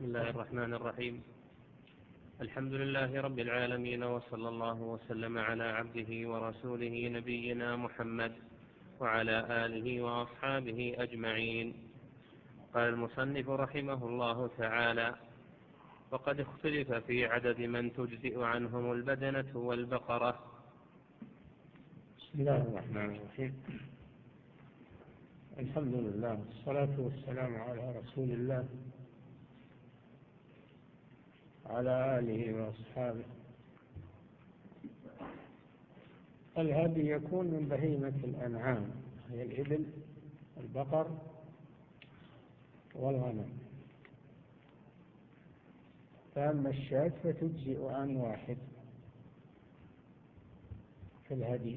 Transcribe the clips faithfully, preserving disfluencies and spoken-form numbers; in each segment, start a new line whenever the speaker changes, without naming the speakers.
بسم الله الرحمن الرحيم. الحمد لله رب العالمين، وصلى الله وسلم على عبده ورسوله نبينا محمد وعلى آله وأصحابه أجمعين. قال المصنف رحمه الله تعالى: وقد اختلف في عدد من تجزئ عنهم البدنة والبقرة.
بسم الله الرحمن الرحيم. الحمد لله والصلاة والسلام على رسول الله على آله وأصحابه. الهدي يكون من بهيمة الأنعام، هي الإبل البقر والغنم. فأما الشاة فتجزئ عن واحد في الهدي،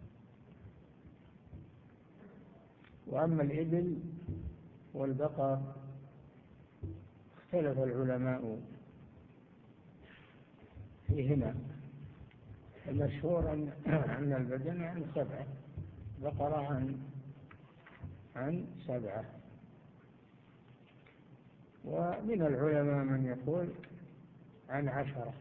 وأما الإبل والبقر اختلف العلماء فيهما. المشهور أن البدن عن سبعة، بقرة عن عن سبعة، ومن العلماء من يقول عن عشرة،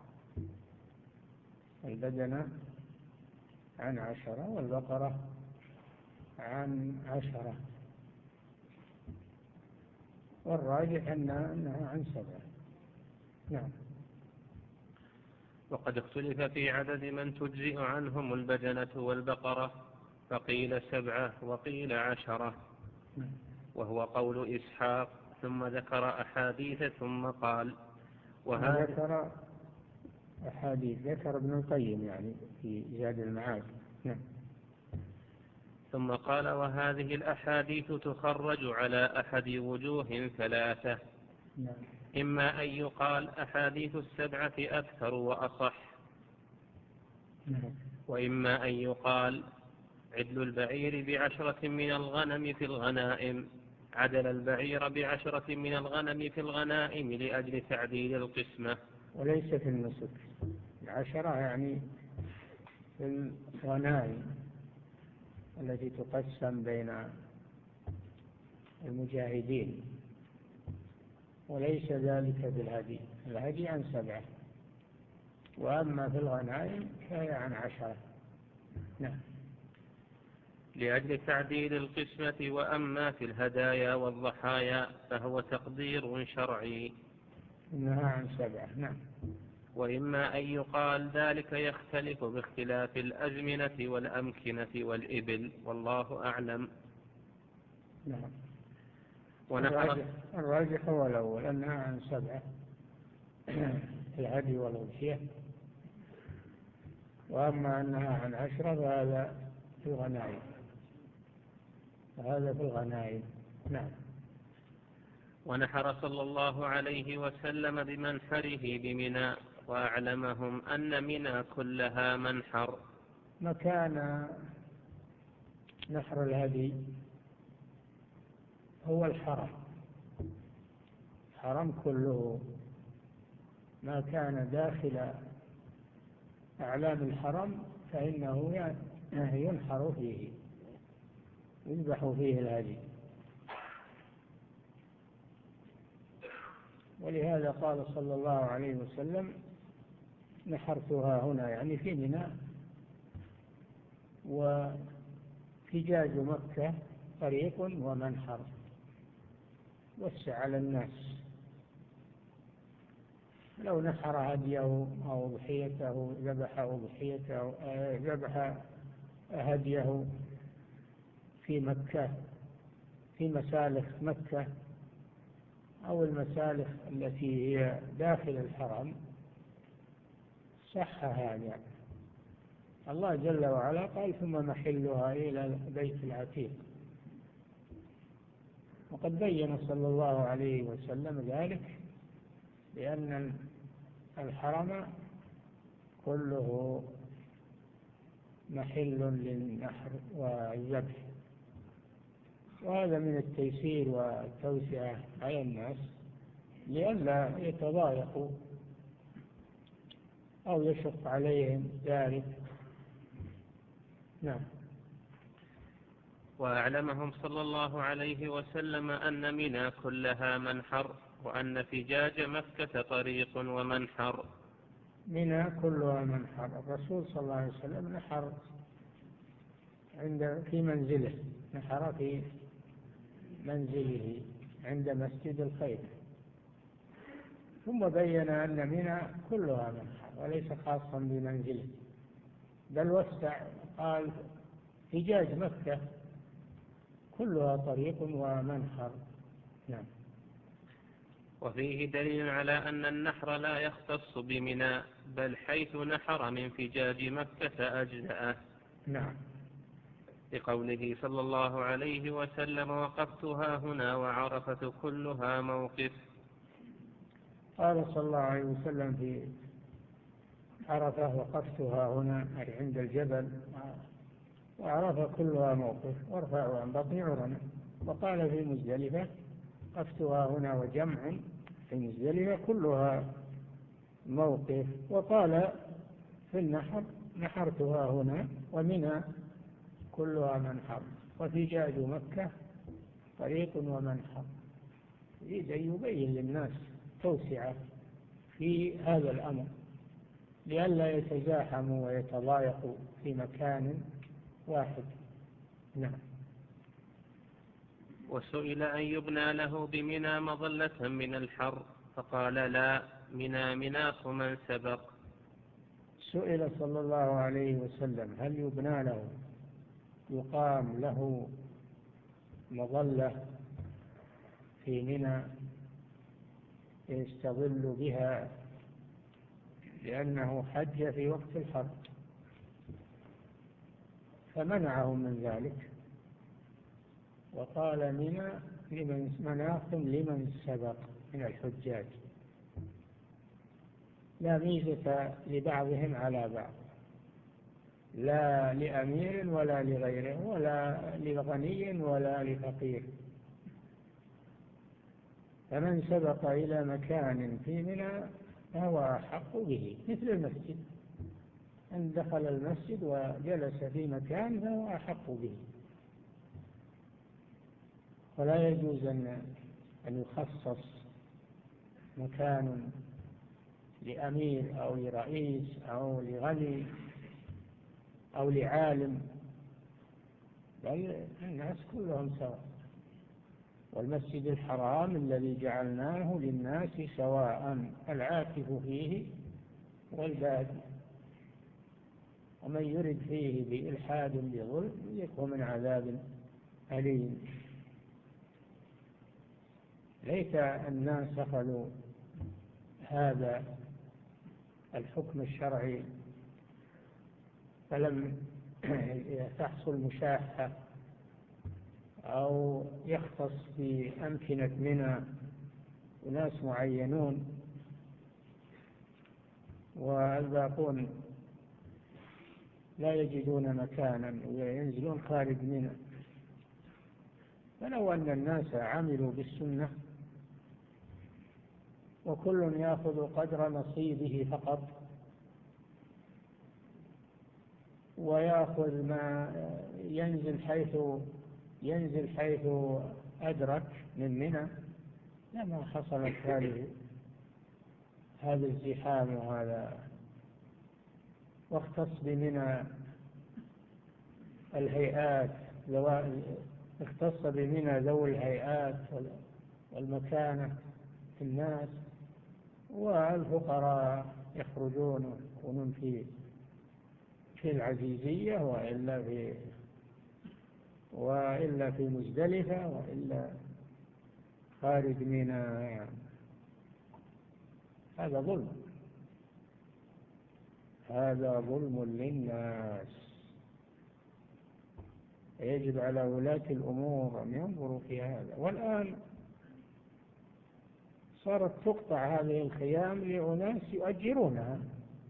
البدن عن عشرة والبقرة عن عشرة، والراجح أنها عن سبعة. نعم.
وقد اختلف في عدد من تجزئ عنهم البدنة والبقرة، فقيل سبعة وقيل عشرة، وهو قول إسحاق، ثم ذكر أحاديث ثم قال
وهذا ذكر أحاديث، ذكر ابن القيم يعني في زاد المعاد. نعم.
ثم قال: وهذه الأحاديث تخرج على أحد وجوه ثلاثة.
نعم.
إما أن يقال أحاديث السبعة أكثر وأصح،
نعم.
وإما أن يقال عدل البعير بعشرة من الغنم في الغنائم، عدل البعير بعشرة من الغنم في الغنائم لأجل تعديل القسمة.
وليس في النسك، العشرة يعني في الغنائم التي تقسم بين المجاهدين، وليس ذلك في الهدي. الهدي عن سبعة، وأما في الغنائم فهي عن عشرة. نعم.
لأجل تعديل القسمة. وأما في الهدايا والضحايا فهو تقدير شرعي،
إنها عن سبعة. نعم.
وإما أن يقال ذلك يختلف باختلاف الأزمنة والأمكنة والإبل، والله أعلم.
نعم.
ونحر
الراجح هو الأول، أنها عن سبعة الهدي والأضحية، وأما أنها عن عشرة فهذا في الغنائم، فهذا في الغنائم. نعم.
ونحر صلى الله عليه وسلم بمنحره بمنى، وأعلمهم أن منى كلها منحر.
مكان نحر الهدي هو الحرم، الحرم كله، ما كان داخل أعلام الحرم فإنه ينحر فيه، يذبح فيه الهدي. ولهذا قال صلى الله عليه وسلم: نحرتها هنا، يعني في منى، وحجاز مكة طريق ومنحر، وسع على الناس. لو نحر هديه أو أضحيته، ذبح أضحيته، ذبح هديه في مكة، في مسالخ مكة أو المسالخ التي هي داخل الحرم، صح هذا. الله جل وعلا قال: ثم محلها إلى البيت العتيق. وقد بين صلى الله عليه وسلم ذلك، لأن الحرم كله محل للنحر والذبح، وهذا من التيسير والتوسعة على الناس لئلا يتضايقوا أو يشق عليهم ذلك. نعم.
وأعلمهم صلى الله عليه وسلم أن منى كلها منحر، وأن فجاج مكة طريق ومنحر.
منى كلها منحر. الرسول صلى الله عليه وسلم نحر عند في منزله، نحر في منزله عند مسجد الخير، ثم بين أن منى كلها منحر وليس خاصا بمنزله، بل وسع قال حجاج مكة كلها طريق ومنحر. نعم.
وفيه دليل على أن النحر لا يختص بمنى، بل حيث نحر من فجاج مكة أجزأه.
نعم.
لقوله صلى الله عليه وسلم: وقفتها هنا وعرفة كلها موقف.
قال صلى الله عليه وسلم في عرفة: وقفتها هنا أي عند الجبل، وعرفة كلها موقف، وارفعوا عن بطن عرنا. وقال في مزدلفة: قفتها هنا وجمع في مزدلفة كلها موقف. وقال في النحر: نحرتها هنا ومنى كلها منحر، وفجاج مكة طريق ومنحر. يريد أن يبين للناس توسعة في هذا الأمر لئلا يتزاحموا ويتضايقوا في مكان واحد. نعم.
وسئل أن يبنى له بمنى مظلة من الحر، فقال: لا، منى مناخ من سبق.
سئل صلى الله عليه وسلم: هل يبنى له، يقام له مظلة في منى يستظل بها لأنه حج في وقت الحر؟ فمنعهم من ذلك وقال: منى لمن مناخ لمن سبق من الحجاج، لا ميزة لبعضهم على بعض، لا لأمير ولا لغيره، ولا لغني ولا لفقير. فمن سبق إلى مكان في منى فهو أحق به، مثل المسجد، أن دخل المسجد وجلس في مكان فهو أحق به، ولا يجوز أن يخصص مكان لأمير أو لرئيس أو لغني أو لعالم، بل الناس كلهم سواء. والمسجد الحرام الذي جعلناه للناس سواء العاكف فيه والباد، ومن يرد فيه بإلحاد بظلم يذقه من عذاب أليم. ليت الناس أخذوا هذا الحكم الشرعي فلم تحصل مشاحة أو يختص بأمكنة منى وناس معينون والباقون لا يجدون مكانا وينزلون خارج منى. فلو أن الناس عملوا بالسنة وكل يأخذ قدر نصيبه فقط ويأخذ ما ينزل حيث ينزل حيث أدرك من منى، لما حصلت هذه هذا الزحام وهذا. واختص بمنى الهيئات، اختص بمنى ذوي الهيئات والمكانة في الناس، والفقراء يخرجون ويكونون في في العزيزية وإلا في وإلا في مزدلفة وإلا خارج منى. هذا ظلم، هذا ظلم للناس. يجب على ولاة الأمور أن ينظروا في هذا. والآن صارت تقطع هذه الخيام لأناس يؤجرونها،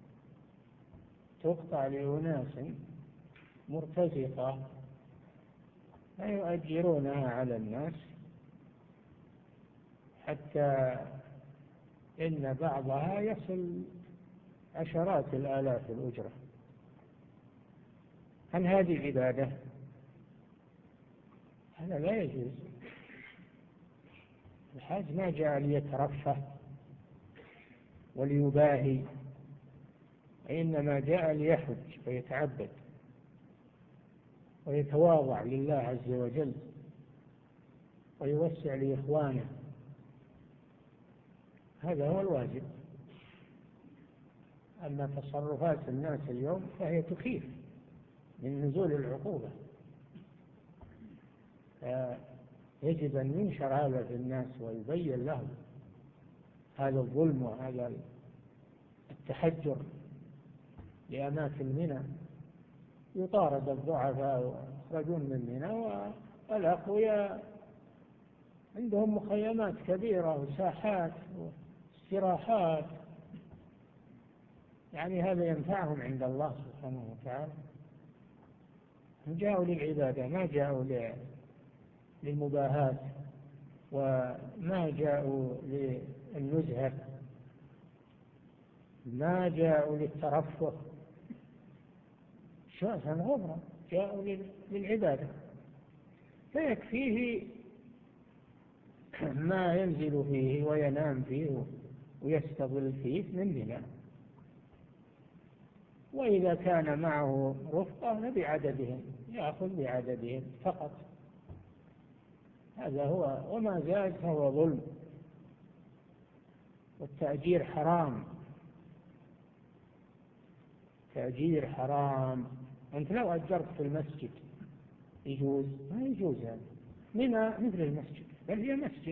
تقطع لأناس مرتزقة فيؤجرونها على الناس، حتى إن بعضها يصل عشرات الآلاف الأجرة. هل هذه عبادة؟ هذا لا يجوز. الحاج ما جاء ليترفه وليباهي، إنما جاء ليحج ويتعبد ويتواضع لله عز وجل ويوسع لإخوانه. هذا هو الواجب. أما تصرفات الناس اليوم فهي تخيف من نزول العقوبة، يجب أن ينشر هذا في الناس ويبين لهم هذا الظلم وهذا التحجر لأماكن منى. يطارد الضعفاء ويخرجون من منى، والأقوياء عندهم مخيمات كبيرة وساحات واستراحات، يعني هذا ينفعهم عند الله سبحانه وتعالى. هم جاءوا للعبادة، ما جاءوا للمباهاة، وما جاءوا للنزهة، ما جاءوا للترفه شأسا غبرا، جاءوا للعبادة. فيكفيه ما ينزل فيه وينام فيه ويستظل فيه من بناء، وإذا كان معه رفقة فبعددهم، يأخذ بعددهم فقط. هذا هو، وما زاد فهو ظلم، والتأجير حرام. تأجير حرام. أنت لو أجرت في المسجد يجوز؟ ما يجوز. هذا منى مثل المسجد، بل هي مسجد،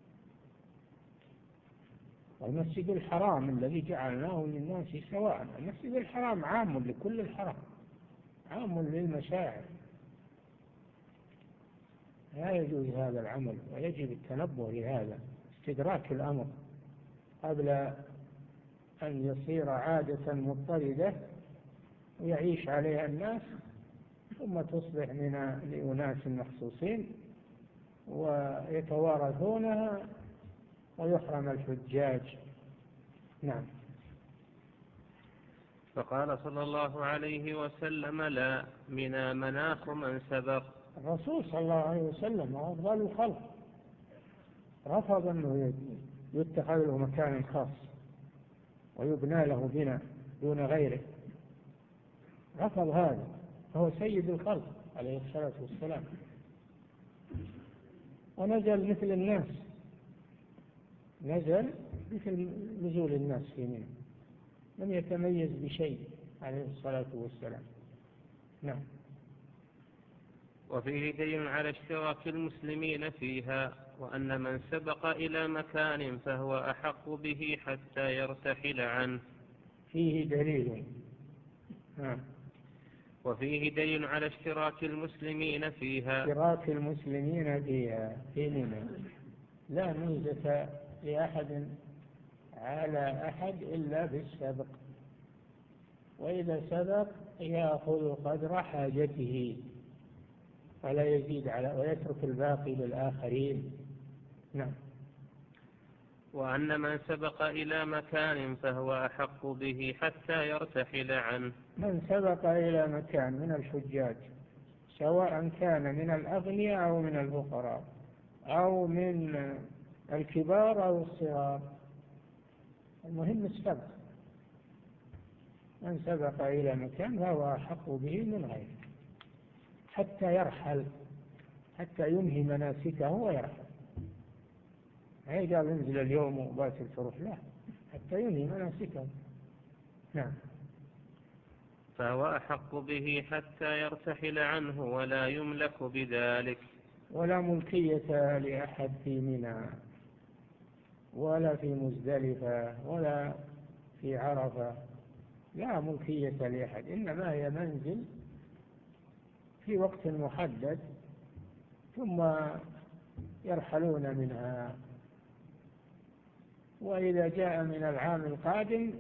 والمسجد الحرام الذي جعلناه للناس سواء. المسجد الحرام عام لكل الحرام، عام للمشاعر. لا يجوز هذا العمل، ويجب التنبه لهذا، استدراك الأمر قبل أن يصير عادة مضطردة ويعيش عليها الناس، ثم تصبح من لأناس مخصوصين ويتوارثونها ويحرم الحجاج. نعم.
فقال صلى الله عليه وسلم: لا، منى مناخ من سبق.
الرسول صلى الله عليه وسلم أفضل الخلق رفض أنه يتخذ له مكان خاص ويبنى له بناء دون غيره، رفض هذا، فهو سيد الخلق عليه الصلاة والسلام، ونزل مثل الناس، نزل مثل نزول الناس في منى، لم يتميز بشيء عليه الصلاة والسلام. نعم.
وفيه دليل على اشتراك المسلمين فيها، وأن من سبق إلى مكان فهو أحق به حتى يرتحل عنه.
فيه دليل. نعم.
وفيه دليل على اشتراك المسلمين فيها،
اشتراك المسلمين فيها في منى، لا ميزة لأحد على أحد إلا بالسبق، وإذا سبق يأخذ قدر حاجته ولا يزيد على، ويترك الباقي للآخرين. نعم.
وأن من سبق إلى مكان فهو أحق به حتى يرتحل عنه.
من سبق إلى مكان من الحجاج، سواء كان من الأغنياء أو من الفقراء أو من الكبار أو الصغار، المهم السبق. من سبق إلى مكان فهو أحق به من غيره حتى يرحل، حتى ينهي مناسكه ويرحل. هي قال انزل اليوم وباكر تروح، لا، حتى ينهي مناسكه. نعم.
فهو أحق به حتى يرتحل عنه ولا يملك بذلك.
ولا ملكية لأحد في منى ولا في مزدلفة ولا في عرفة، لا ملكية لأحد، إنما هي منزل في وقت محدد ثم يرحلون منها. وإذا جاء من العام القادم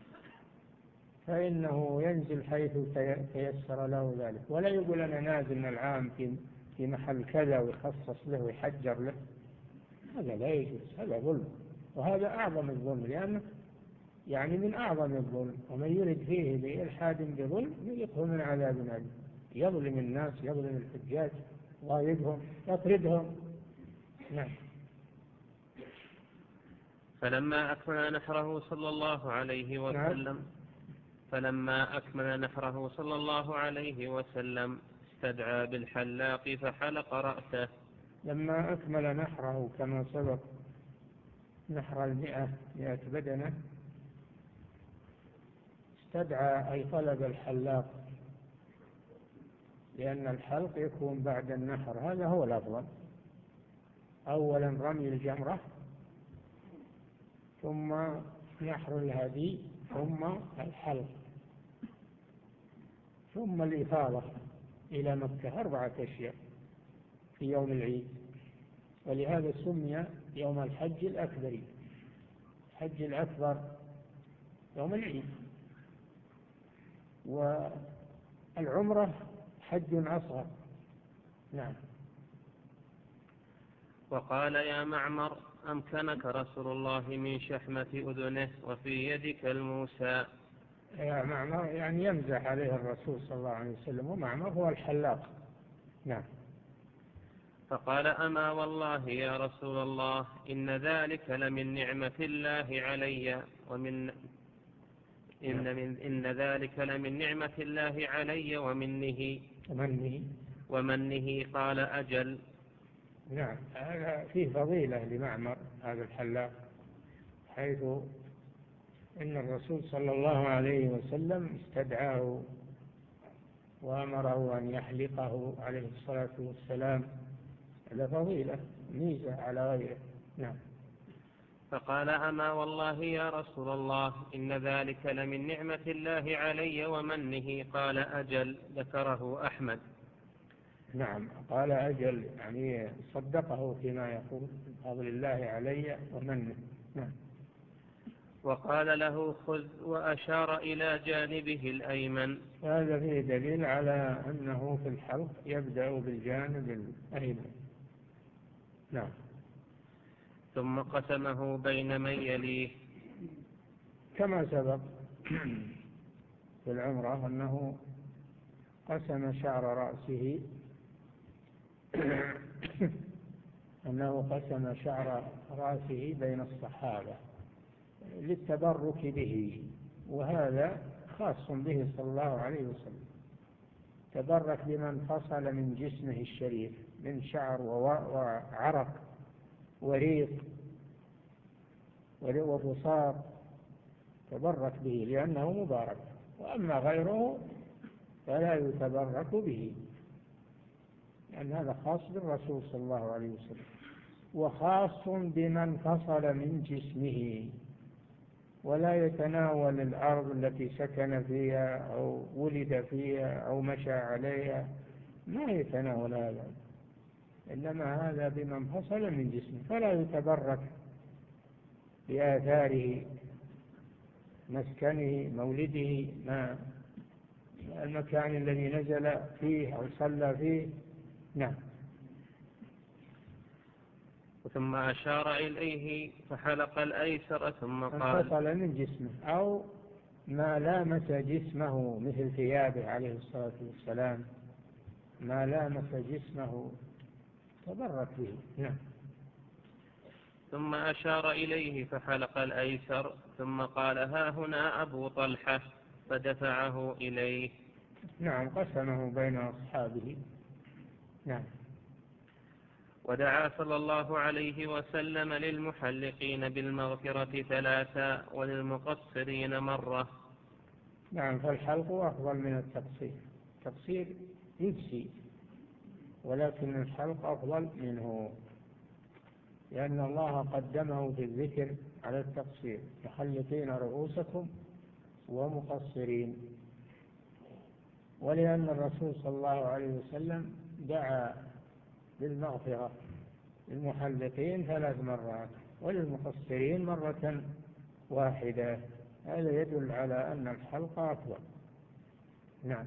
فإنه ينزل حيث تيسر له ذلك، ولا يقول أنا نازل العام في في محل كذا ويخصص له ويحجر له، هذا لا يجوز، هذا ظلم، وهذا أعظم الظلم، لأنه يعني من أعظم الظلم. ومن يرد فيه بإلحاد بظلم يذقه من عذاب أليم. يظلم الناس، يظلم الحجاج، ضايقهم، يطردهم. نعم.
فلما أكمل نحره صلى الله عليه وسلم فلما أكمل نحره صلى الله عليه وسلم استدعى بالحلاق فحلق رأسه.
لما أكمل نحره كما سبق نحر المئة مئة بدنة استدعى أي طلب الحلاق، لأن الحلق يكون بعد النحر، هذا هو الأفضل. أولا رمي الجمرة، ثم نحر الهدي، ثم الحلق، ثم الإفاضة إلى مكة، أربعة أشياء في يوم العيد. ولهذا سمي يوم الحج الأكبر، الحج الأكبر يوم العيد. والعمرة حج أصغر. نعم.
وقال يا معمر أمكنك رسول الله من شحمة أذنه وفي يدك الموسى.
يا معمر يعني يمزح عليه الرسول صلى الله عليه وسلم، ومعمر هو الحلاق. نعم.
فقال أما والله يا رسول الله إن ذلك لمن نعمة الله علي ومن إن, من إن ذلك لمن نعمة الله علي ومنه
ومنه
ومنه قال أجل.
نعم، هذا فيه فضيلة لمعمر هذا الحلاق، حيث إن الرسول صلى الله عليه وسلم استدعاه وأمره أن يحلقه عليه الصلاة والسلام. هذا فضيلة ميزة على غيره. نعم.
فقال أما والله يا رسول الله إن ذلك لمن نعمة الله علي ومنه قال أجل. ذكره أحمد.
نعم، قال أجل يعني صدقه فيما يقول من فضل الله علي ومنه. نعم.
وقال له خذ وأشار إلى جانبه الأيمن.
هذا فيه دليل على أنه في الحلق يبدأ بالجانب الأيمن. نعم.
ثم قسمه بين من يليه
كما سبق في العمرة أنه قسم شعر رأسه أنه قسم شعر رأسه بين الصحابة للتبرك به، وهذا خاص به صلى الله عليه وسلم. تبرك بمن فصل من جسمه الشريف من شعر وعرق وريق وبصار، تبرك به لأنه مبارك. وأما غيره فلا يتبرك به، لأن هذا خاص بالرسول صلى الله عليه وسلم، وخاص بمن فصل من جسمه، ولا يتناول الأرض التي سكن فيها أو ولد فيها أو مشى عليها، ما يتناول هذا، إنما هذا بمن فصل من جسمه، فلا يتبرك بآثاره مسكنه مولده ما المكان الذي نزل فيه أو صلى فيه. نعم.
ثم أشار إليه فحلق الأيسر ثم قال
انفصل من جسمه أو ما لامس جسمه مثل ثيابه عليه الصلاة والسلام، ما لامس جسمه تبرك به. نعم.
ثم أشار إليه فحلق الأيسر ثم قال ها هنا أبو طلحة فدفعه إليه.
نعم، قسمه بين أصحابه. نعم.
ودعا صلى الله عليه وسلم للمحلقين بالمغفرة ثلاثا وللمقصرين مرة.
نعم، فالحلق أفضل من التقصير، التقصير يجزي، ولكن الحلق أفضل منه، لأن الله قدمه في الذكر على التقصير، محلقين رؤوسكم ومقصرين. ولأن الرسول صلى الله عليه وسلم دعا بالمغفرة للمحلقين ثلاث مرات وللمقصرين مرة واحدة، هذا يدل على أن الحلق أفضل. نعم.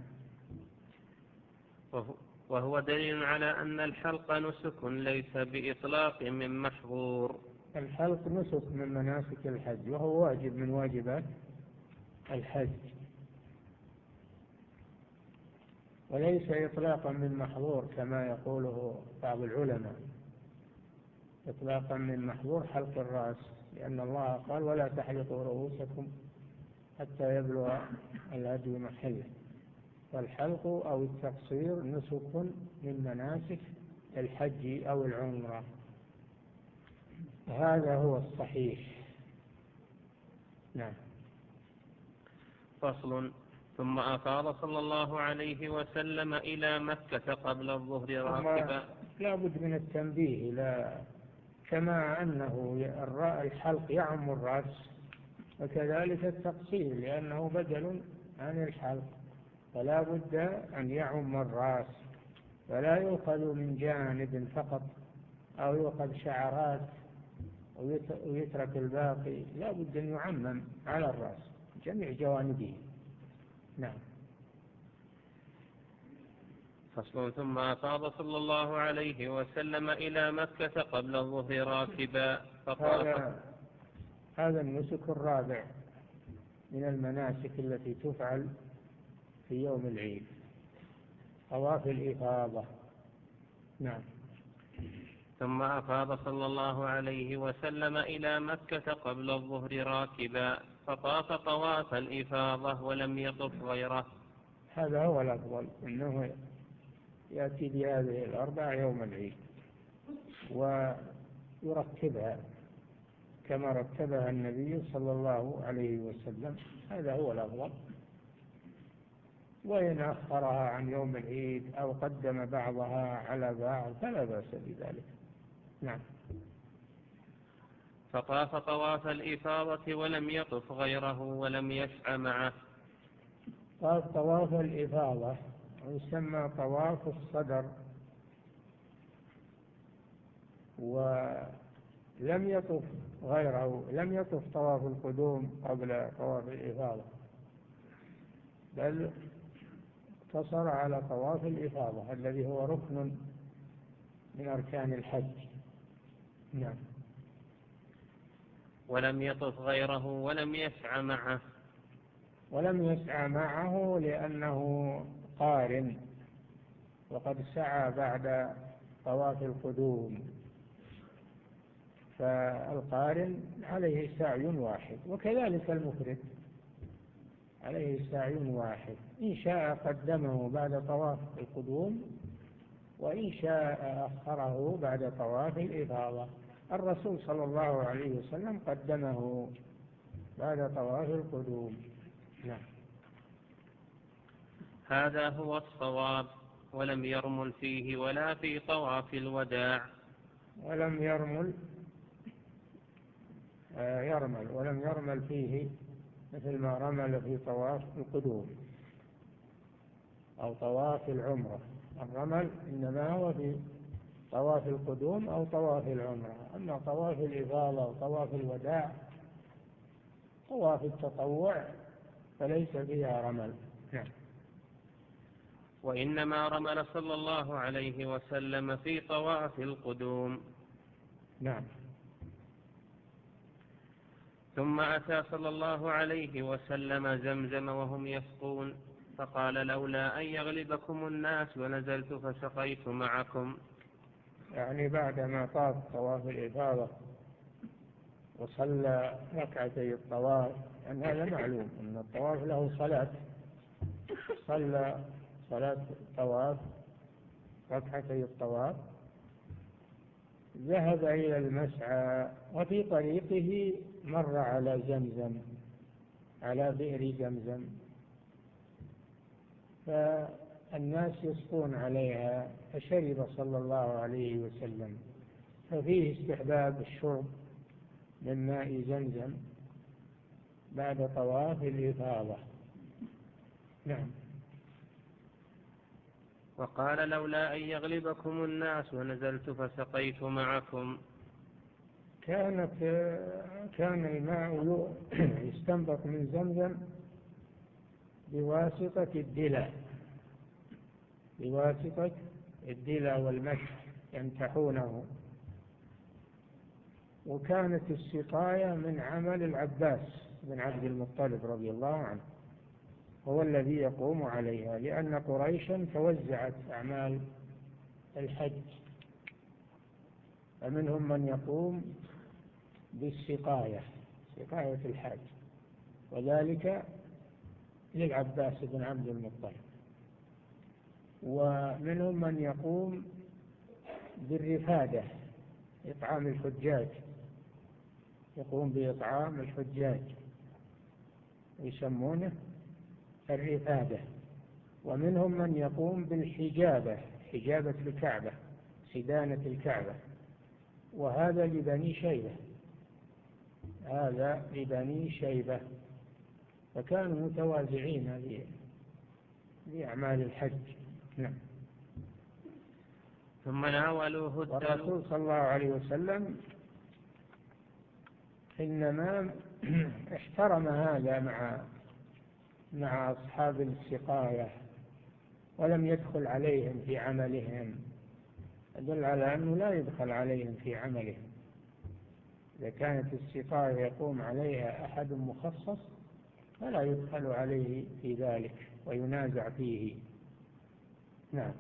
وهو دليل على أن الحلق نسك ليس بإطلاق من محظور.
الحلق نسك من مناسك الحج، وهو واجب من واجبات الحج، وليس إطلاقا من محظور كما يقوله بعض العلماء. إطلاقا من محظور حلق الرأس، لأن الله قال ولا تحلقوا رؤوسكم حتى يبلغ الهدي محله. فالحلق أو التقصير نسك من مناسك الحج أو العمرة، هذا هو الصحيح. نعم.
فصل. ثم أفاض صلى الله عليه وسلم إلى مكة قبل الظهر راكبا.
لا بد من التنبيه إلى كما أنه الحلق يعم الرأس وكذلك التقصير لأنه بدل عن الحلق، فلا بد أن يعم الرأس، فلا يؤخذ من جانب فقط أو يؤخذ شعرات ويترك الباقي، لا بد أن يعمم على الرأس جميع جوانبه. نعم.
فصل. ثم أفاض صلى الله عليه وسلم إلى مكة قبل الظهر راكبا
هذا هذا النسك الرابع من المناسك التي تفعل في يوم العيد، طواف الإفاضة. نعم.
ثم أفاض صلى الله عليه وسلم إلى مكة قبل الظهر راكبا فطاف طواف الإفاضة ولم يطف غيره.
هذا هو الأفضل، أنه يأتي بهذه الأربع يوم العيد ويرتبها كما رتبها النبي صلى الله عليه وسلم، هذا هو الأفضل. وإن أخرها عن يوم العيد أو قدم بعضها على بعض فلا بأس بذلك. نعم.
فطاف طواف الإفاضة ولم يطف غيره ولم يسعى معه.
طاف طواف الإفاضة ويسمى طواف الصدر، ولم يطف غيره، لم يطف طواف القدوم قبل طواف الإفاضة، بل اقتصر على طواف الإفاضة الذي هو ركن من أركان الحج. نعم.
ولم يطف غيره ولم يسعى معه.
ولم يسعى معه لأنه قارن، وقد سعى بعد طواف القدوم، فالقارن عليه سعي واحد، وكذلك المفرد عليه سعي واحد، إن شاء قدمه بعد طواف القدوم وإن شاء أخره بعد طواف الإفاضة. الرسول صلى الله عليه وسلم قدمه بعد طواف القدوم. نعم.
هذا هو الصواب. ولم يرمل فيه ولا في طواف الوداع.
ولم يرمل آه يرمل ولم يرمل فيه مثل ما رمل في طواف القدوم أو طواف العمرة. الرمل إنما هو في طواف القدوم أو طواف العمرة، أما طواف الإفاضة وطواف الوداع طواف التطوع فليس فيها رمل. نعم.
وإنما رمل صلى الله عليه وسلم في طواف القدوم.
نعم.
ثم أتى صلى الله عليه وسلم زمزم وهم يسقون فقال لولا أن يغلبكم الناس ونزلت فسقيت معكم.
يعني بعدما طاف طواف الإفاضة وصلى ركعتي الطواف، يعني هذا معلوم أن الطواف له صلاة، صلى صلاة الطواف ركعتي الطواف، ذهب إلى المسعى وفي طريقه مر على زمزم، على بئر زمزم، فالناس يسقون عليها فشرب صلى الله عليه وسلم، ففيه استحباب الشرب من ماء زمزم بعد طواف الإفاضة. نعم.
وقال لولا أن يغلبكم الناس ونزلت فسقيت معكم.
كانت كان الماء يستنبط من زمزم بواسطة الدلة، بواسطة الدلة والمسح يمتحونه، وكانت السقاية من عمل العباس بن عبد المطلب رضي الله عنه، هو الذي يقوم عليها، لأن قريشا توزعت أعمال الحج، فمنهم من يقوم بالسقاية، سقاية الحاج، وذلك للعباس بن عبد المطلب. ومنهم من يقوم بالرفادة، إطعام الحجاج، يقوم بإطعام الحجاج يسمونه الرفادة. ومنهم من يقوم بالحجابة، حجابة الكعبة، سدانة الكعبة، وهذا لبني شيبة، هذا لبني شيبة، فكانوا متوازعين لأعمال الحج. نعم.
ثم ناولوه
والرسول صلى الله عليه وسلم إنما احترم هذا مع مع أصحاب السقاية، ولم يدخل عليهم في عملهم، يدل على أنه لا يدخل عليهم في عملهم. إذا كانت السقاية يقوم عليها أحد مخصص فلا يدخل عليه في ذلك وينازع فيه. نعم.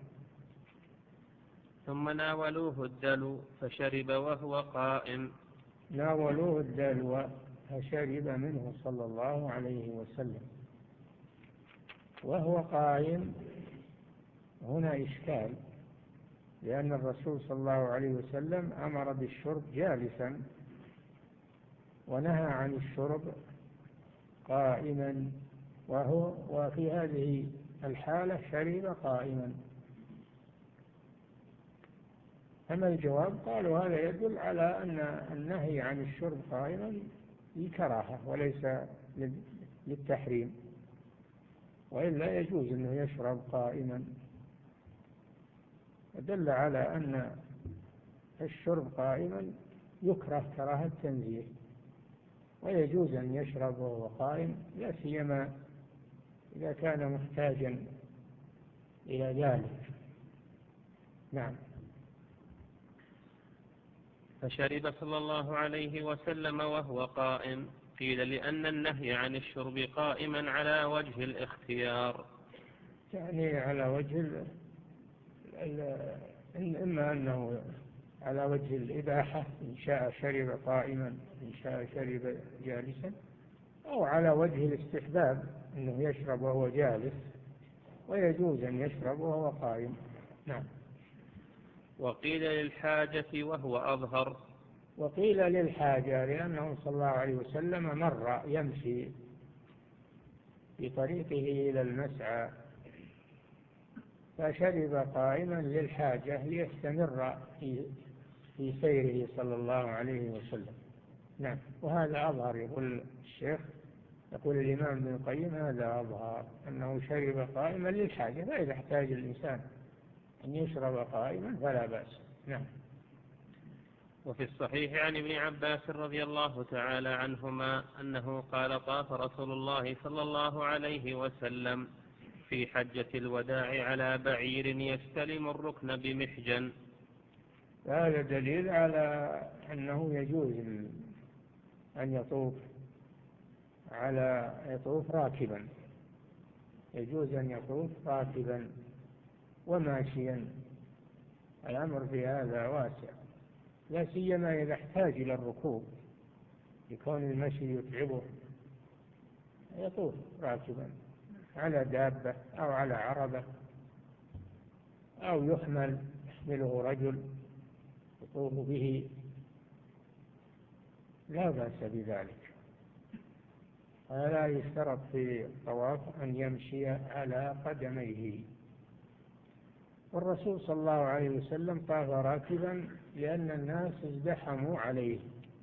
ثم ناولوه الدلو فشرب وهو قائم.
ناولوه الدلو فشرب منه صلى الله عليه وسلم وهو قائم. هنا إشكال، لأن الرسول صلى الله عليه وسلم أمر بالشرب جالسا ونهى عن الشرب قائما، وهو وفي هذه الحالة شرب قائما. أما الجواب قالوا هذا يدل على أن النهي عن الشرب قائما لكراهة وليس للتحريم، وإلا يجوز أنه يشرب قائما. دل على أن الشرب قائما يكره كراهة تنزيه، ويجوز أن يشرب وهو قائم، لا سيما إذا كان محتاجا إلى ذلك. نعم.
فشرب صلى الله عليه وسلم وهو قائم. قيل لأن النهي عن الشرب قائما على وجه الاختيار،
يعني على وجه ال ال إما أنه على وجه الإباحة، إن شاء شرب قائما إن شاء شرب جالسا، أو على وجه الاستحباب أنه يشرب وهو جالس ويجوز أن يشرب وهو قائم. نعم.
وقيل للحاجة وهو أظهر.
وقيل للحاجة لأنه صلى الله عليه وسلم مر يمشي في طريقه إلى المسعى فشرب قائما للحاجة ليستمر في في سيره صلى الله عليه وسلم. نعم. وهذا أظهر، يقول الشيخ، يقول الإمام ابن القيم هذا أظهر أنه شرب قائما للحاجة، فإذا احتاج الإنسان أن يشرب قائما فلا بأس. نعم.
وفي الصحيح عن ابن عباس رضي الله تعالى عنهما أنه قال طاف رسول الله صلى الله عليه وسلم في حجة الوداع على بعير يستلم الركن بمحجن.
هذا دليل على أنه يجوز أن يطوف على يطوف راكبا، يجوز أن يطوف راكبا وماشيا، الأمر في هذا واسع، لا سيما إذا احتاج إلى الركوب يكون المشي يتعبه، يطوف راكبا على دابة أو على عربة أو يحمل يحمله رجل يطوف به، لا بأس بذلك. ولا يشترط في الطواف أن يمشي على قدميه. والرسول صلى الله عليه وسلم طاف راكبا لأن الناس ازدحموا عليه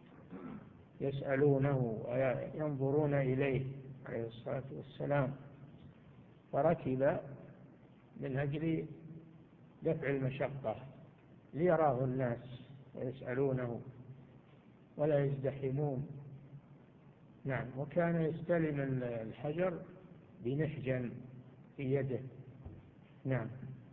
يسألونه وينظرون إليه عليه الصلاة والسلام، فركب من أجل دفع المشقة ليراه الناس ويسألونه ولا يزدحمون. نعم. وكان يستلم الحجر بمحجن في يده. نعم.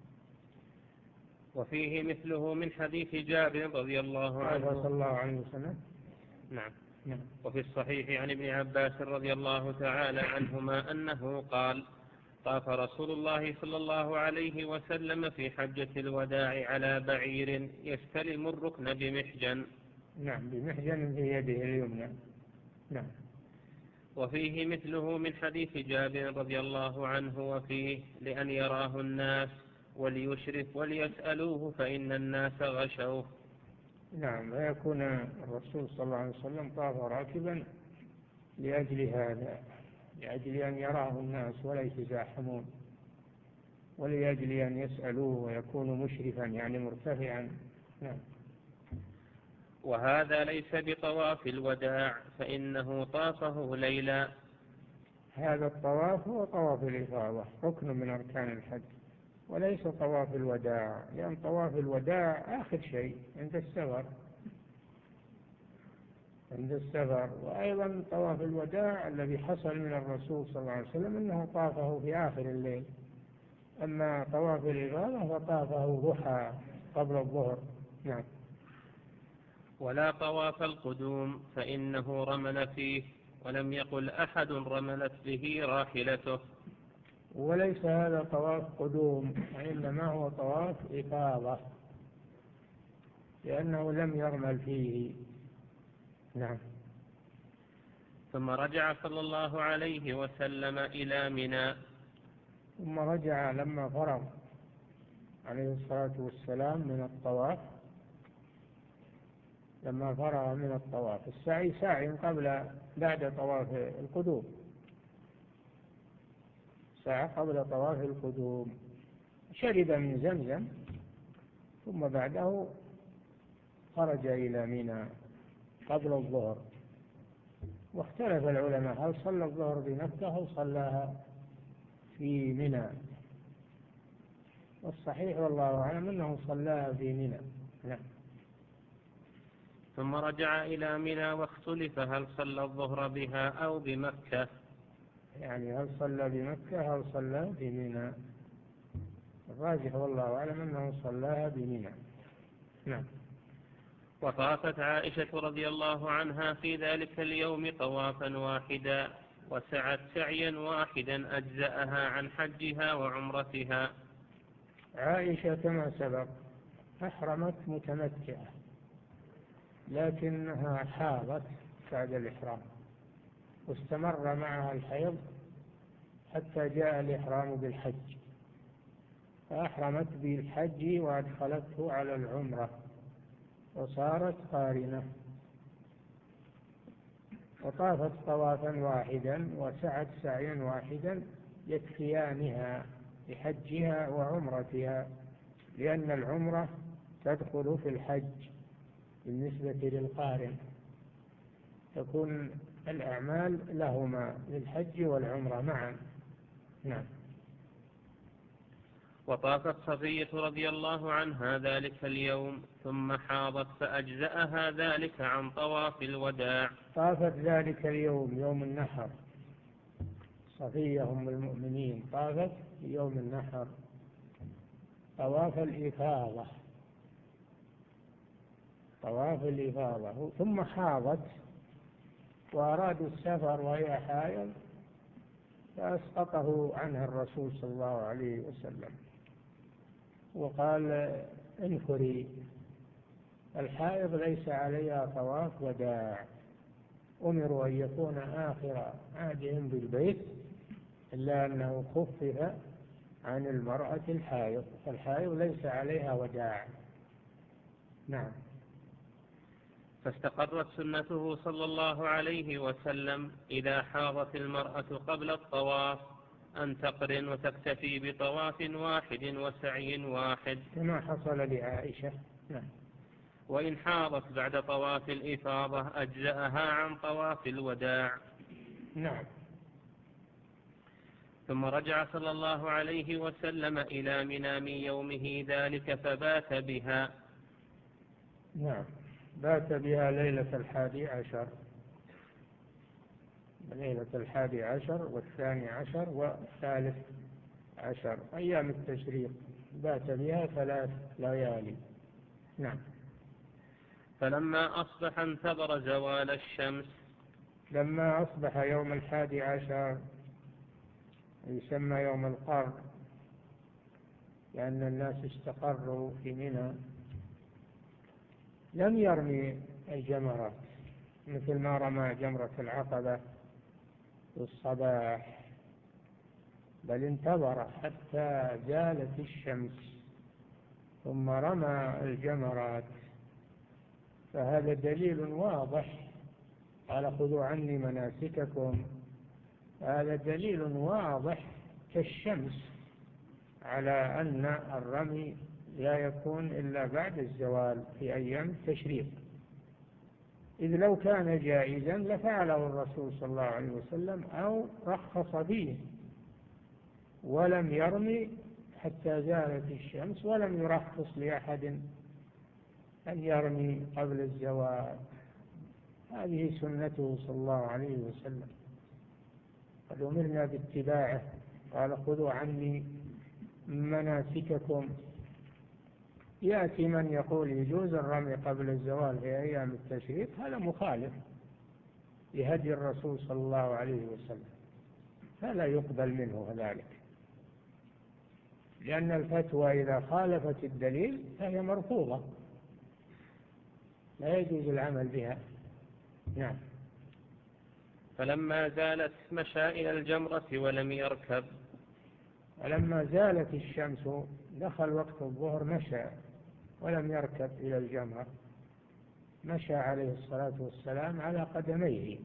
وفيه مثله من حديث جابر رضي الله عنه
صلى الله عليه وسلم.
نعم.
نعم.
وفي الصحيح عن ابن عباس رضي الله تعالى عنهما أنه قال طاف رسول الله صلى الله عليه وسلم في حجة الوداع على بعير يستلم الركن بمحجن.
نعم، بمحجن في يده اليمنى. نعم.
وفيه مثله من حديث جابر رضي الله عنه وفيه لأن يراه الناس وليشرف وليسألوه فإن الناس غشوه.
نعم، فيكون الرسول صلى الله عليه وسلم طاف راكبا لأجل هذا، لأجل أن يراه الناس ولا يتزاحمون، ولأجل أن يسألوه ويكون مشرفا يعني مرتفعا. نعم.
وهذا ليس بطواف الوداع فإنه طافه ليلا.
هذا الطواف هو طواف الإفاضة، ركن من أركان الحج، وليس طواف الوداع، لأن طواف الوداع آخر شيء عند السفر عند السفر وأيضا طواف الوداع الذي حصل من الرسول صلى الله عليه وسلم أنه طافه في آخر الليل. أما طواف الإفاضة فطافه ضحى قبل الظهر. نعم.
ولا طواف القدوم فإنه رمل فيه، ولم يقل أحد رملت به راحلته.
وليس هذا طواف قدوم، وإنما هو طواف إفاضة، لأنه لم يرمل فيه. نعم.
ثم رجع صلى الله عليه وسلم إلى منى.
ثم رجع لما فرغ عليه الصلاة والسلام من الطواف، لما فرغ من الطواف. السعي سعي قبل بعد طواف القدوم، سعى قبل طواف القدوم، شرب من زمزم، ثم بعده خرج إلى منى قبل الظهر. واختلف العلماء هل صلى الظهر بمكة أو صلاها في منى، والصحيح والله أعلم أنه صلاها في منى. نعم.
ثم رجع إلى منى واختلف هل صلى الظهر بها أو بمكة،
يعني هل صلى بمكة أو صلى بمنى. الراجح والله أعلم أنه صلاها بمنى. نعم.
وطافت عائشة رضي الله عنها في ذلك اليوم طوافا واحدا، وسعت سعيا واحدا أجزأها عن حجها وعمرتها.
عائشة كما سبق أحرمت متمتعة، لكنها حاضت بعد الإحرام، واستمر معها الحيض حتى جاء الإحرام بالحج، فأحرمت بالحج وأدخلته على العمرة وصارت قارنة، وطافت طوافا واحدا وسعت سعيا واحدا يكفيانها لحجها وعمرتها، لأن العمرة تدخل في الحج بالنسبة للقارن، تكون الأعمال لهما للحج والعمرة معا. نعم.
وطافت صفية رضي الله عنها ذلك اليوم ثم حاضت فأجزأها ذلك عن طواف الوداع.
طافت ذلك اليوم يوم النحر، صفية أم المؤمنين طافت في يوم النحر طواف الإفاضة، طواف الإفاضة، ثم حاضت وأرادوا السفر وهي حائض فأسقطه عنها الرسول صلى الله عليه وسلم وقال انفري، الحائض ليس عليها طواف وداع، أمروا أن يكون آخر عهدهم بالبيت، إلا أنه خفف عن المرأة الحائض، فالحائض ليس عليها وداع. نعم.
فاستقرت سنته صلى الله عليه وسلم إذا حاضت المرأة قبل الطواف أن تقرن وتكتفي بطواف واحد وسعي واحد
كما حصل لعائشة. نعم.
وإن حاضت بعد طواف الإفاضة أجزأها عن طواف الوداع.
نعم.
ثم رجع صلى الله عليه وسلم إلى منى من يومه ذلك فبات بها.
نعم، بات بها ليلة الحادي عشر، ليلة الحادي عشر والثاني عشر والثالث عشر، أيام التشريق بات بها ثلاث ليالي. نعم.
فلما أصبح انتظر زوال الشمس.
لما أصبح يوم الحادي عشر يسمى يوم القر، لأن الناس استقروا في منى، لم يرمي الجمرات، مثل ما رمى جمرة العقبة في الصباح، بل انتظر حتى زالت الشمس ثم رمى الجمرات. فهذا دليل واضح، قال خذوا عني مناسككم، هذا دليل واضح كالشمس على أن الرمي لا يكون إلا بعد الزوال في أيام التشريق، إذ لو كان جائزا لفعله الرسول صلى الله عليه وسلم أو رخص فيه، ولم يرمي حتى زالت الشمس، ولم يرخص لأحد أن يرمي قبل الزوال. هذه سنته صلى الله عليه وسلم، قد أمرنا باتباعه، قال خذوا عني مناسككم. يأتي من يقول يجوز الرمي قبل الزوال في أيام التشريق، هذا مخالف لهدي الرسول صلى الله عليه وسلم، فلا يقبل منه ذلك، لأن الفتوى إذا خالفت الدليل فهي مرفوضة، لا يجوز العمل بها. نعم.
فلما زالت مشى إلى الجمرة ولم يركب.
ولما زالت الشمس دخل وقت الظهر مشى ولم يركب إلى الجمرة، مشى عليه الصلاة والسلام على قدميه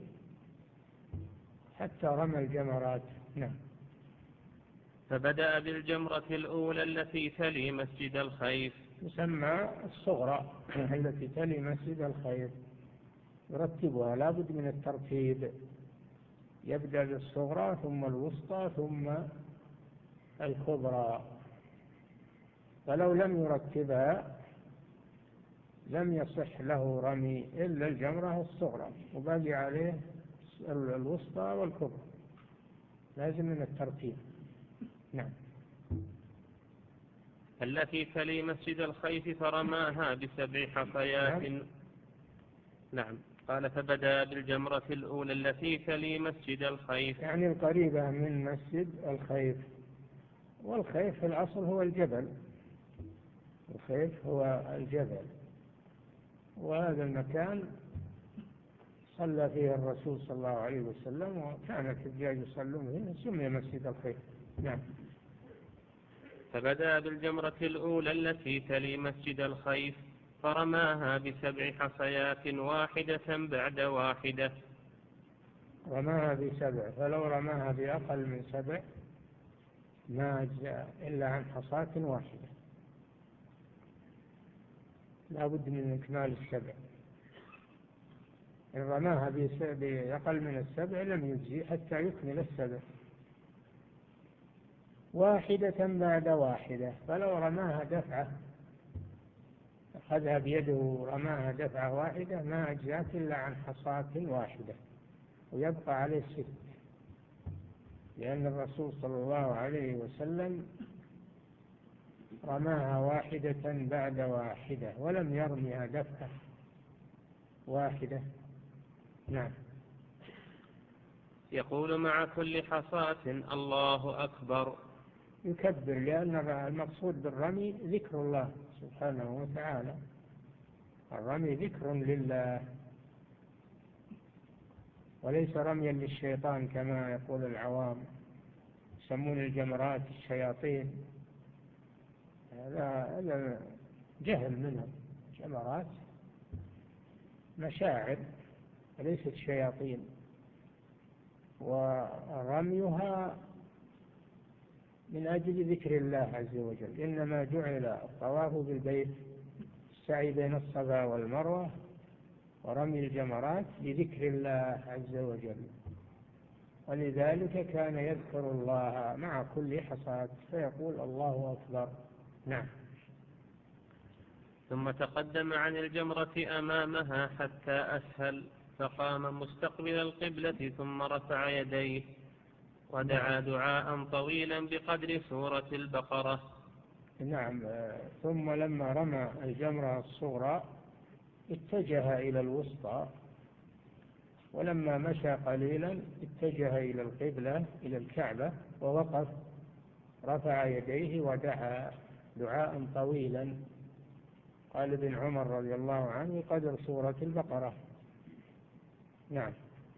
حتى رمى الجمرات. نعم.
فبدأ بالجمرة الأولى التي تلي مسجد الخيف،
تسمى الصغرى التي تلي مسجد الخيف، يرتبها، لا بد من الترتيب، يبدأ بالصغرى ثم الوسطى ثم الكبرى، فلو لم يرتبها لم يصح له رمي إلا الجمرة الصغرى، وباقي عليه الوسطى والكبرى، لازم من الترتيب. نعم.
التي تلي مسجد الخيف فرماها بسبع حصيات. نعم. نعم. قال فبدأ بالجمرة الأولى التي تلي مسجد الخيف،
يعني القريبة من مسجد الخيف، والخيف في الأصل هو الجبل، الخيف هو الجبل، وهذا المكان صلى فيه الرسول صلى الله عليه وسلم، وكان الحجاج يصلون فيه، سمي مسجد الخيف. نعم.
فبدأ بالجمرة الأولى التي تلي مسجد الخيف فرماها بسبع حصيات واحدة بعد واحدة.
رماها بسبع، فلو رماها بأقل من سبع ما أجزاء إلا عن حصاة واحدة، لا بد من إكمال السبع. إن رماها بأقل من السبع لم يجزي حتى يكمل السبع، واحدة بعد واحدة. فلو رماها دفعة، أخذها بيده ورماها دفعة واحدة ما أجزات إلا عن حصاة واحدة، ويبقى عليه ست، لأن الرسول صلى الله عليه وسلم رماها واحدة بعد واحدة ولم يرميها دفعة واحدة. نعم.
يقول مع كل حصاة الله أكبر،
يكبر، لأن المقصود بالرمي ذكر الله سبحانه وتعالى، الرمي ذكر لله وليس رميا للشيطان كما يقول العوام، يسمون الجمرات الشياطين، هذا جهل منهم، جمرات مشاعر وليست شياطين، ورميها من أجل ذكر الله عز وجل، إنما جعل الطواف بالبيت، السعي بين الصفا والمروة، ورمي الجمرات لذكر الله عز وجل، ولذلك كان يذكر الله مع كل حصاة فيقول الله أكبر. نعم.
ثم تقدم عن الجمرة أمامها حتى أسهل، فقام مستقبل القبلة ثم رفع يديه ودعا دعاء طويلا بقدر سورة البقرة.
نعم. ثم لما رمى الجمرة الصغرى اتجه إلى الوسطى، ولما مشى قليلا اتجه إلى القبلة إلى الكعبة ووقف، رفع يديه ودعا دعاء طويلا قال ابن عمر رضي الله عنه قدر سورة البقرة. نعم.